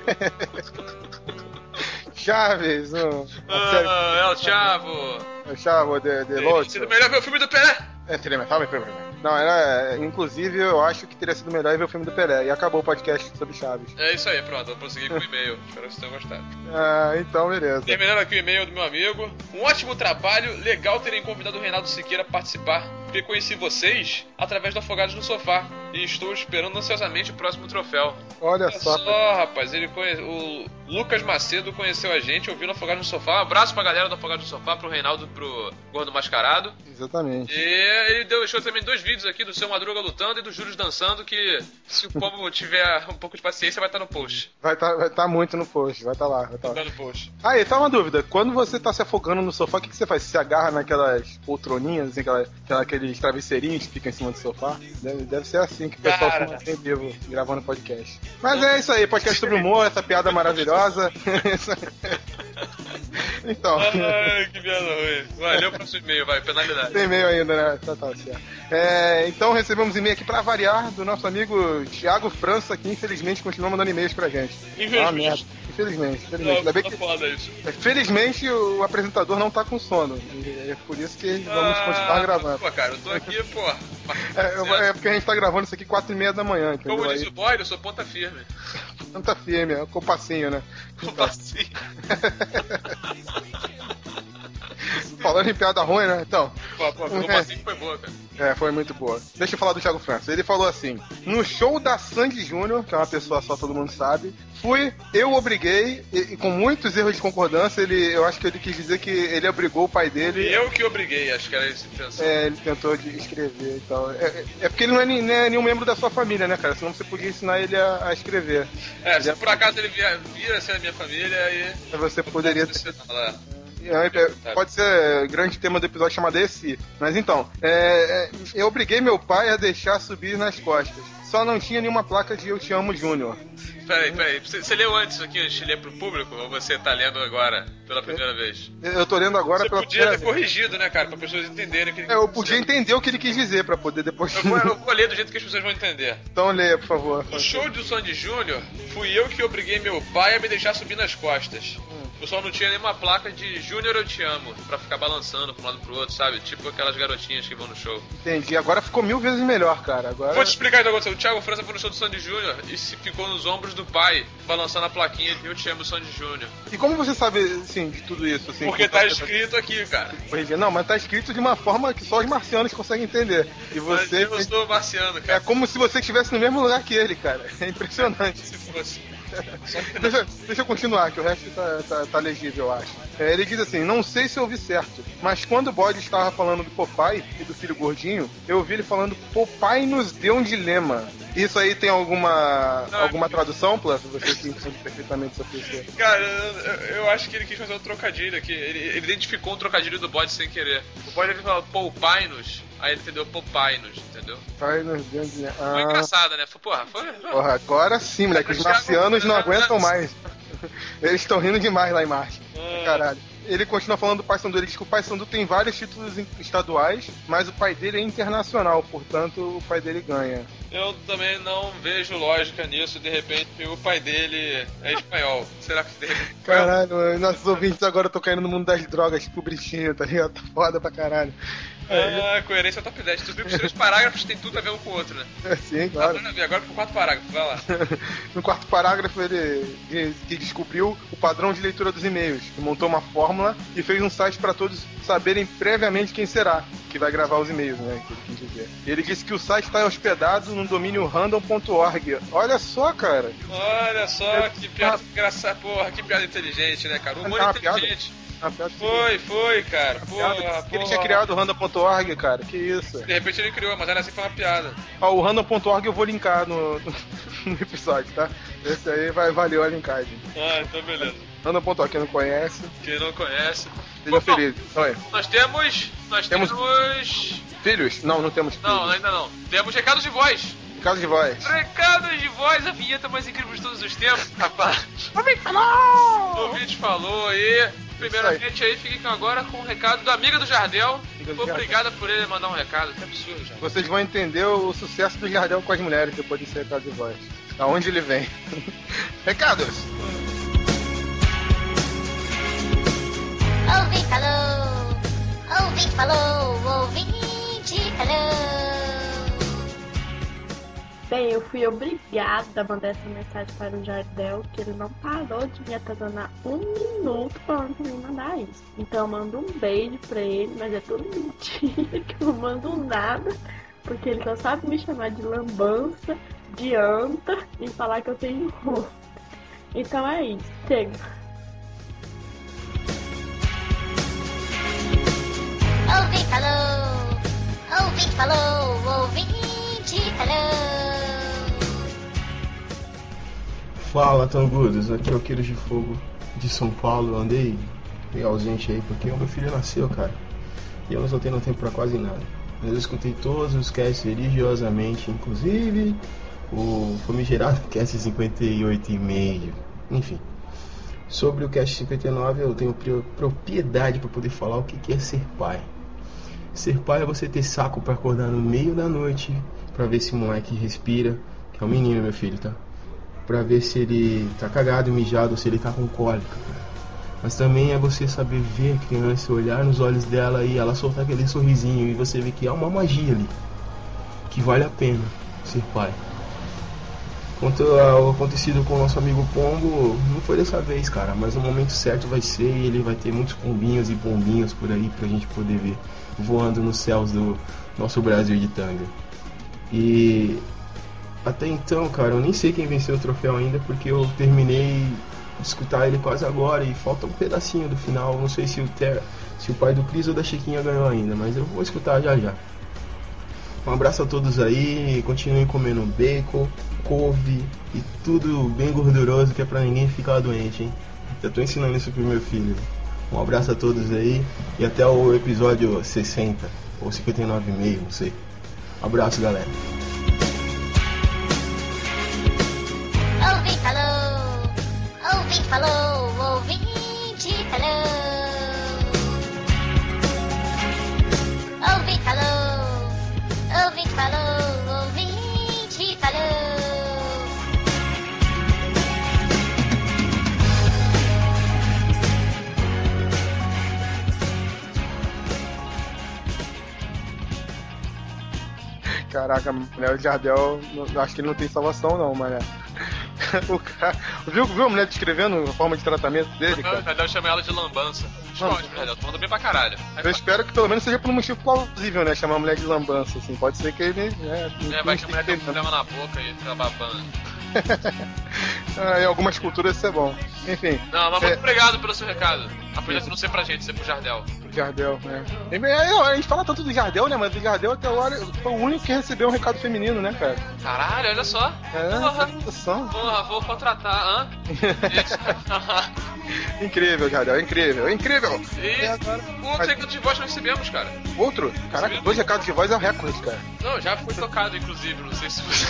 Chaves, El Chavo. El Chavo de Locho. Seria melhor ver o filme do Pelé. Não, inclusive, eu acho que teria sido melhor ver o filme do Pelé. E acabou o podcast sobre Chaves. É isso aí, pronto. Vou prosseguir com o e-mail. Espero que vocês tenham gostado. Então, beleza. Terminando aqui o e-mail do meu amigo. Um ótimo trabalho. Legal terem convidado o Reinaldo Siqueira a participar. Porque conheci vocês através do Afogados no Sofá. E estou esperando ansiosamente o próximo troféu. Olha só, rapaz. O Lucas Macedo conheceu a gente ouvindo Afogados no Sofá. Um abraço pra galera do Afogados no Sofá, pro Reinaldo e pro Gordo Mascarado. Exatamente. E ele deixou também 2 vídeos aqui do Seu Madruga lutando e do Júlio dançando, que se o povo tiver um pouco de paciência vai estar no post. Vai tá muito no post, vai estar lá. Vai tá no post. Aí, tá uma dúvida. Quando você tá se afogando no sofá, o que você faz? Você se agarra naquelas poltroninhas, assim, aqueles travesseirinhos que ficam em cima do sofá? Deve ser assim que o pessoal se mantém vivo gravando podcast. Mas é isso aí, podcast sobre humor, essa piada maravilhosa. Então. Ai, que piada ruim. Vai, lê o próximo e-mail, vai, penalidade. Tem e-mail ainda, né? Tá certo. Então recebemos e-mail aqui pra variar do nosso amigo Thiago França, que infelizmente continua mandando e-mails pra gente. Infelizmente. Infelizmente. Ainda bem que... isso. Felizmente o apresentador não tá com sono. É por isso que vamos continuar gravando. Pô, cara, eu tô aqui, É porque a gente tá gravando isso aqui 4h30 da manhã, entendeu? Como diz o Boy, eu sou ponta firme. Ponta firme, é compassinho, né? Compassinho. Falando em piada ruim, né? Então. O compassinho foi boa, cara. Foi muito boa. Deixa eu falar do Thiago França. Ele falou assim: no show da Sandy Júnior, que é uma pessoa só, todo mundo sabe, eu obriguei, e com muitos erros de concordância, eu acho que ele quis dizer que ele obrigou o pai dele. Eu que obriguei, acho que era essa a intenção. Ele tentou escrever e tal. É porque ele não é nenhum membro da sua família, né, cara? Senão você podia ensinar ele a escrever. Se por acaso ele vira ser a minha família, aí você poderia ter... Pode ser grande tema do episódio chamado Esse. Mas então, eu obriguei meu pai a deixar subir nas costas. Só não tinha nenhuma placa de Eu Te Amo Júnior. Peraí. Você leu antes isso aqui antes de ler pro público? Ou você tá lendo agora pela primeira vez? Eu tô lendo agora pela primeira vez. Você podia ter corrigido, né, cara? Pra pessoas entenderem. Eu podia entender o que ele quis dizer pra poder depois... Eu vou ler do jeito que as pessoas vão entender. Então leia, por favor. No show do Sandy Júnior, fui eu que obriguei meu pai a me deixar subir nas costas. O pessoal não tinha nenhuma placa de Júnior Eu Te Amo, pra ficar balançando pra um lado pro outro, sabe? Tipo aquelas garotinhas que vão no show. Entendi, agora ficou 1000 vezes melhor, cara. Agora... Vou te explicar então agora. O Thiago França foi no show do Sandy Júnior e ficou nos ombros do pai, balançando a plaquinha de Eu Te Amo Sandy Júnior. E como você sabe, assim, de tudo isso? Assim, porque tá escrito aqui, cara. Não, mas tá escrito de uma forma que só os marcianos conseguem entender. E você... Mas eu sou marciano, cara. É como se você estivesse no mesmo lugar que ele, cara. É impressionante. Se fosse... Deixa eu continuar, que o resto tá legível, eu acho. Ele diz assim: não sei se eu ouvi certo, mas quando o Bode estava falando do Popeye e do filho gordinho, eu ouvi ele falando Popeye nos deu um dilema. Isso aí tem alguma tradução, Plus? Você que entende perfeitamente essa pessoa. Cara, eu acho que ele quis fazer um trocadilho aqui. Ele identificou um trocadilho do Bode sem querer. O Bode ele falou Popeye-nos. Aí ele entendeu Popeye-nos, entendeu? Popeye-nos deu um dilema. Foi engraçado, né? Porra, agora sim, moleque. Os marcianos não aguentam mais. Eles estão rindo demais lá em Marte. Caralho. Ele continua falando do Paysandu. Ele diz que o Paysandu tem vários títulos estaduais, mas o pai dele é internacional, portanto o pai dele ganha. Eu também não vejo lógica nisso. De repente o pai dele é espanhol. Será que de repente... Caralho, mano, nossos ouvintes agora estão caindo no mundo das drogas, tipo o bichinho, tá ligado? Tá foda pra caralho. Coerência top 10. Tu viu que os 3 parágrafos tem tudo a ver um com o outro, né? Sim, claro. Agora pro 4º parágrafo, vai lá. No 4º parágrafo ele diz que descobriu o padrão de leitura dos e-mails, que montou uma fórmula e fez um site para todos saberem previamente quem será que vai gravar os e-mails, né? Que ele quis dizer. Ele disse que o site está hospedado no domínio random.org. Olha só, cara. Olha só, que piada engraçada, porra, que piada inteligente, né, cara? Humor inteligente. Foi, cara. Porra. Ele tinha criado o random.org, cara. Que isso? De repente ele criou, mas era assim, foi uma piada. Ó, o random.org eu vou linkar no episódio, tá? Esse aí valeu a linkagem. Então beleza. Random.org, quem não conhece. Seja feliz. Nós temos filhos? Não temos filhos. Não, ainda não. Temos recados de voz. Recados de voz. Recados de voz, a vinheta mais incrível de todos os tempos, rapaz. O ouvinte falou aí. Primeiramente aí, fiquem agora com o recado da amiga do Jardel. Obrigada por ele mandar um recado, que absurdo, Jardel. Vocês vão entender o sucesso do Jardel com as mulheres depois desse recado de voz. Da onde ele vem. Recados! Ouvinte falou. Bem, eu fui obrigada a mandar essa mensagem para o Jardel, que ele não parou de me atazanar 1 minuto falando pra me mandar isso. Então eu mando um beijo pra ele, mas é tudo mentira, que eu não mando nada, porque ele só sabe me chamar de lambança, de anta e falar que eu tenho rosto. Então é isso, chega. Ouvinte falou. Fala, Tangudos, aqui é o Queiroz de Fogo de São Paulo. Eu andei meio ausente aí porque o meu filho nasceu, cara, e eu não estou tendo tempo pra quase nada. Mas eu escutei todos os casts religiosamente, inclusive o famigerado cast 58,5. Enfim, sobre o cast 59 eu tenho propriedade para poder falar o que é ser pai. Ser pai é você ter saco pra acordar no meio da noite pra ver se o moleque respira, que é um menino, meu filho, tá? Pra ver se ele tá cagado e mijado ou se ele tá com cólica, cara. Mas também é você saber ver a criança, olhar nos olhos dela e ela soltar aquele sorrisinho e você ver que há uma magia ali, que vale a pena ser pai. Quanto ao acontecido com o nosso amigo Pombo, não foi dessa vez, cara, mas no momento certo vai ser e ele vai ter muitos pombinhos e pombinhas por aí pra gente poder ver voando nos céus do nosso Brasil de tanga. E até então, cara, eu nem sei quem venceu o troféu ainda, porque eu terminei de escutar ele quase agora e falta um pedacinho do final. Não sei se o pai do Cris ou da Chiquinha ganhou ainda, mas eu vou escutar já já. Um abraço a todos aí, continuem comendo bacon, couve e tudo bem gorduroso, que é pra ninguém ficar doente, hein? Eu tô ensinando isso pro meu filho. Um abraço a todos aí e até o episódio 60 ou 59,5, não sei. Abraço, galera. Ouvinte falou. Ouvinte falou. Caraca, mulher de Jardel, acho que ele não tem salvação não, mané. O cara, viu a mulher descrevendo a forma de tratamento dele, cara? O Jardel chama ela de lambança. Ótimo, Jardel, tu manda bem pra caralho. Eu espero que pelo menos seja por um motivo plausível, né? Chamar a mulher de lambança, assim. Pode ser que ele... vai que a mulher tem um problema na boca e fica babando. Em algumas culturas isso é bom. Enfim. Não, mas muito obrigado pelo seu recado. Apesar de não ser pra gente, ser pro Jardel. Pro Jardel, né? A gente fala tanto do Jardel, né? Mas o Jardel até agora foi o único que recebeu um recado feminino, né, cara? Caralho, olha só. Porra, vou contratar, hã? Incrível, Jardel, incrível. E outro recado de voz nós recebemos, cara. Outro? Caraca, 2 recados de voz é um recorde, cara. Não, já foi tocado, inclusive, não sei se você...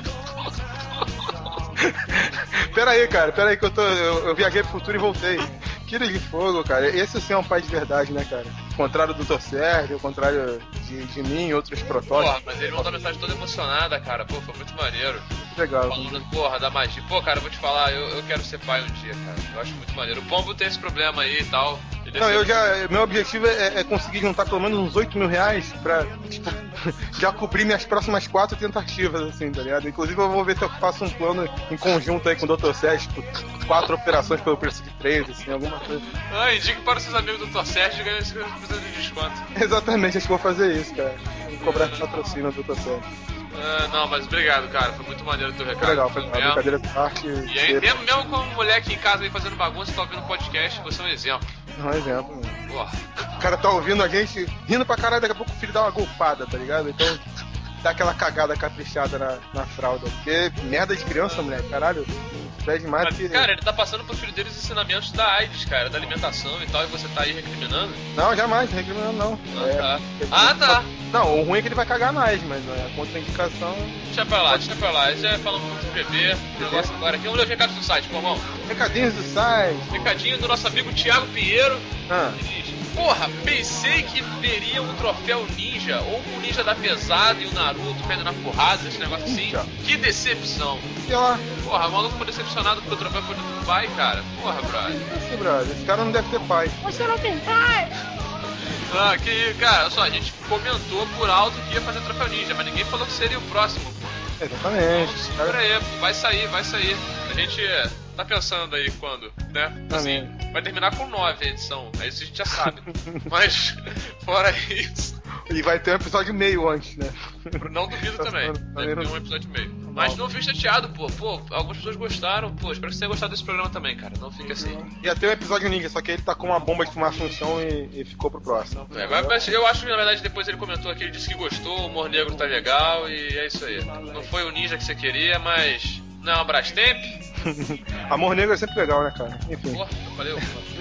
Pera aí que eu viajei pro futuro e voltei. Queiroz de Fogo, cara, esse sim é um pai de verdade, né, cara? Ao contrário do Dr. Sérgio, ao contrário de mim e outros protótipos. Porra, mas ele mandou a mensagem toda emocionada, cara. Pô, foi muito maneiro. Legal. Falando, porra, da magia. Pô, cara, eu vou te falar, eu quero ser pai um dia, cara. Eu acho muito maneiro. O Pombo tem esse problema aí e tal. Não, meu objetivo é conseguir juntar pelo menos uns 8 mil reais pra, tipo, já cobrir minhas próximas 4 tentativas, assim, tá ligado? Inclusive eu vou ver se eu faço um plano em conjunto aí com o Dr. Sérgio, tipo, 4 operações pelo preço de 3, assim, alguma coisa. Indique para os seus amigos do Dr. Sérgio e ganhe 50% de desconto. Exatamente, acho que vou fazer isso, cara. Vou cobrar patrocínio do Dr. Sérgio. Não, mas obrigado, cara. Foi muito maneiro o teu recado. Legal, foi legal. Brincadeira de parte. E aí, mesmo com a mulher aqui em casa aí fazendo bagunça e tá ouvindo podcast, você é um exemplo. É um exemplo, mano. Porra. O cara tá ouvindo a gente, rindo pra caralho, daqui a pouco o filho dá uma golpada, tá ligado? Então, dá aquela cagada caprichada na fralda. Porque merda de criança, moleque, caralho, pede mais do que... Cara, ele tá passando pro filho deles ensinamentos da AIDS, cara, da alimentação e tal, e você tá aí recriminando? Não, jamais, não recriminando não. Tá. Não, o ruim é que ele vai cagar mais, mas a contraindicação... Deixa pra lá. Já falamos muito de bebê, negócio agora aqui. Vamos ler os recados do site, por favor. Recadinhos do site. Recadinho do nosso amigo Thiago Pinheiro. Ele diz: porra, pensei que veria um troféu ninja, ou um ninja da pesada e o Naruto perdendo na porrada, esse negócio assim. Que decepção. E lá? Porra, o maluco ficou decepcionado porque o troféu foi do pai, cara. Porra, brother. Esse cara não deve ter pai. Você não tem pai? Cara, olha só, a gente comentou por alto que ia fazer troféu ninja, mas ninguém falou que seria o próximo. Exatamente. Então, segura aí, vai sair. A gente tá pensando aí quando, né? Assim, vai terminar com 9 a edição, aí isso a gente já sabe. Mas, fora isso... E vai ter um episódio meio antes, né? Não duvido também. Deve ter um episódio meio. Mas não fique chateado, pô. Algumas pessoas gostaram. Pô, espero que você tenha gostado desse programa também, cara. Não fique assim. Ia ter um episódio ninja, só que ele tá com uma bomba de fumaça no chão e ficou pro próximo. Mas eu acho que, na verdade, depois ele comentou aqui, ele disse que gostou, o humor negro tá legal e é isso aí. Não foi o ninja que você queria, mas... Não é um Brastemp? Amor negro é sempre legal, né, cara? Enfim. Porra, valeu.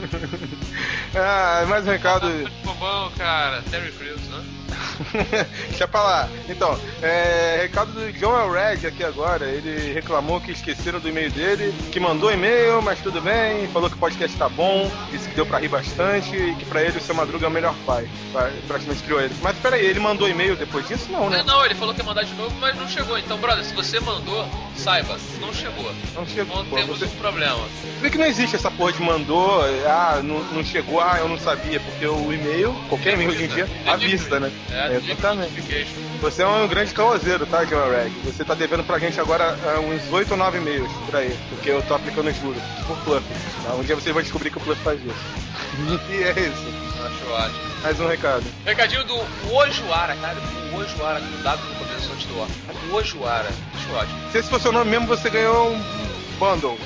Mais um recado. Bom, cara. Terry Crews, né? Deixa pra lá. Então, recado do Joel Red aqui agora. Ele reclamou que esqueceram do e-mail dele, que mandou e-mail, mas tudo bem. Falou que o podcast tá bom, disse que deu pra rir bastante e que pra ele o Seu Madruga é o melhor pai. Praticamente criou ele. Mas peraí, ele mandou e-mail depois disso? Não, né? Não, ele falou que ia mandar de novo, mas não chegou. Então, brother, se você mandou, saiba, não chegou. Não chegou. Não temos um problema. Vê que não existe essa porra de mandou, não chegou, eu não sabia, porque o e-mail, qualquer e-mail hoje em dia, avisa, né? Exatamente. Você é um grande caoseiro, tá, Joel Red? Você tá devendo pra gente agora uns 8 ou 9 e-mails por aí, porque eu tô aplicando juros, tipo o Fluff. Tá? Um dia você vai descobrir que o Fluff faz isso. E é isso. Acho ótimo. Mais um recado. Recadinho do Ojuara, cara. O Ojuara, com o W no começo antes do O. O Ojuara. Acho ótimo. Se esse for seu nome mesmo, você ganhou um bundle.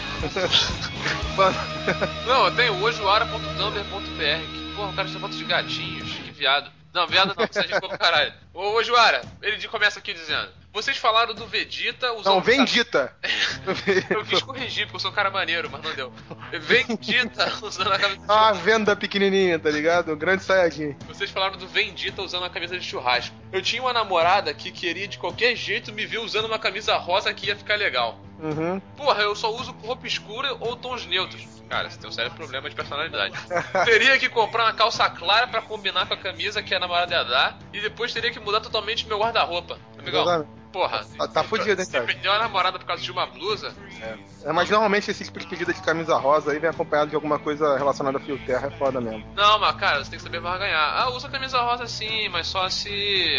Não, eu tenho ojuara.tumblr.br. Que porra, o cara só foto de gatinhos. Que viado. Não, viado não, você é gente boa caralho. Ô, Ojuara, ele começa aqui dizendo: vocês falaram do Vegeta usando... Não, Vendita. Eu quis corrigir, porque eu sou um cara maneiro, mas não deu. Vendita usando a camisa de churrasco. Venda pequenininha, tá ligado? Um grande Saiyajin. Vocês falaram do Vendita usando a camisa de churrasco. Eu tinha uma namorada que queria de qualquer jeito me ver usando uma camisa rosa que ia ficar legal. Uhum. Porra, eu só uso roupa escura ou tons neutros. Cara, você tem um sério problema de personalidade. Teria que comprar uma calça clara pra combinar com a camisa que a namorada ia dar, e depois teria que mudar totalmente meu guarda-roupa. Amigão, porra. Tá fudido, hein, cara? Você perdeu a namorada por causa de uma blusa? Mas normalmente esses pedidos de camisa rosa aí vem acompanhado de alguma coisa relacionada a fio terra, é foda mesmo. Não, mas cara, você tem que saber barganhar. Usa camisa rosa sim, mas só se...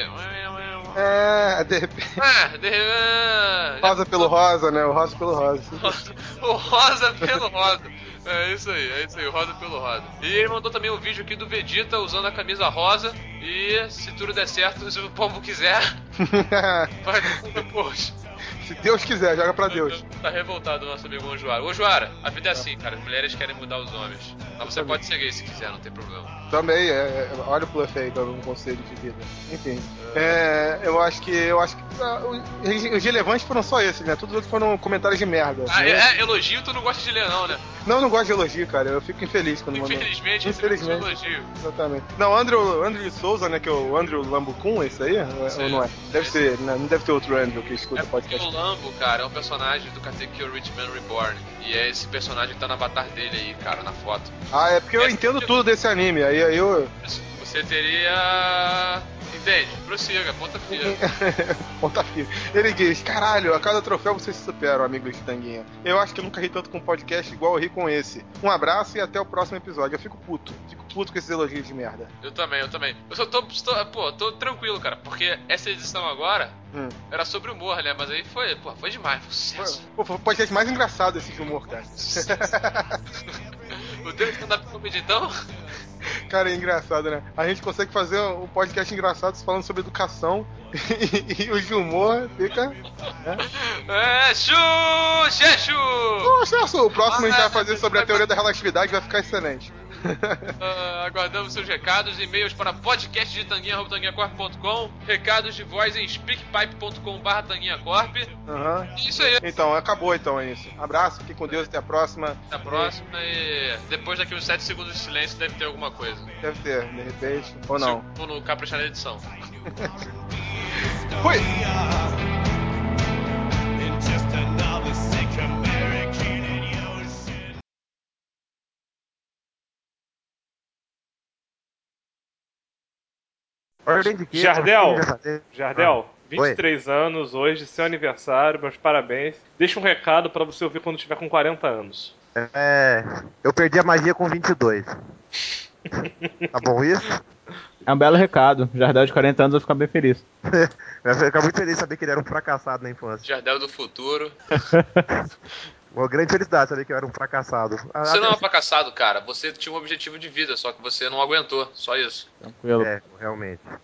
de repente... Rosa pelo rosa, né? O rosa pelo rosa. O rosa pelo rosa. É isso aí, o rosa pelo rosa. E ele mandou também um vídeo aqui do Vegeta usando a camisa rosa. E se tudo der certo, se o povo quiser, vai depois. Se Deus quiser, joga pra Deus. Tá revoltado o nosso amigo Ojuara. Ojuara, a vida é assim, cara. As mulheres querem mudar os homens. Mas você pode ser gay se quiser, não tem problema. Também, olha o Pluff aí dando um conselho de vida. Enfim, eu acho que os relevantes foram só esses, né? Todos os outros foram comentários de merda. Elogio tu não gosta de ler não, né? Não gosto de elogio, cara. Eu fico infeliz quando mando. Infelizmente. Elogio. Exatamente. Não, Andrew Souza, né? Que é o Andrew Lambucun, esse aí? Ou não é? Deve ser, né? Não deve ter outro Andrew que escuta podcast. O Lambo, cara, é um personagem do Karate Kid Rich Man Reborn. E é esse personagem que tá no avatar dele aí, cara, na foto. É porque eu entendo tudo desse anime. Aí eu... Você teria... Entende? Prossiga, ponta firme. Ponta firme. Ele diz: caralho, a cada troféu vocês se superam, amigos de Tanguinha. Eu acho que eu nunca ri tanto com um podcast igual eu ri com esse. Um abraço e até o próximo episódio. Eu fico puto com esses elogios de merda. Eu também. Eu só tô tranquilo, cara, porque essa edição agora era sobre humor, né? Mas aí foi demais, foi sucesso. Foi o podcast mais engraçado esse de humor, cara. O teu stand-up comedy, então? Cara, é engraçado, né? A gente consegue fazer um podcast engraçado falando sobre educação e o de humor fica... Xuxa! O próximo a gente vai fazer sobre a teoria da relatividade, vai ficar excelente. Aguardamos seus recados, e-mails para podcastdetanguinha@tanguinhacorp.com, recados de voz em speakpipe.com/tanguinhacorp. Isso aí. Então, acabou então, é isso. Abraço, fique com Deus, até a próxima. Até a próxima e depois daqui uns 7 segundos de silêncio deve ter alguma coisa. Deve ter, de repente, ou não. Ou no caprichar na edição. Fui! Ordem de quê? Jardel, 23 anos hoje, seu aniversário, meus parabéns. Deixa um recado pra você ouvir quando tiver com 40 anos. Eu perdi a magia com 22. Tá bom isso? É um belo recado. Jardel de 40 anos vai ficar bem feliz. Vai ficar muito feliz de saber que ele era um fracassado na infância. Jardel do futuro. Uma grande felicidade saber que eu era um fracassado. Você não é um fracassado, cara. Você tinha um objetivo de vida, só que você não aguentou. Só isso. Tranquilo. Realmente.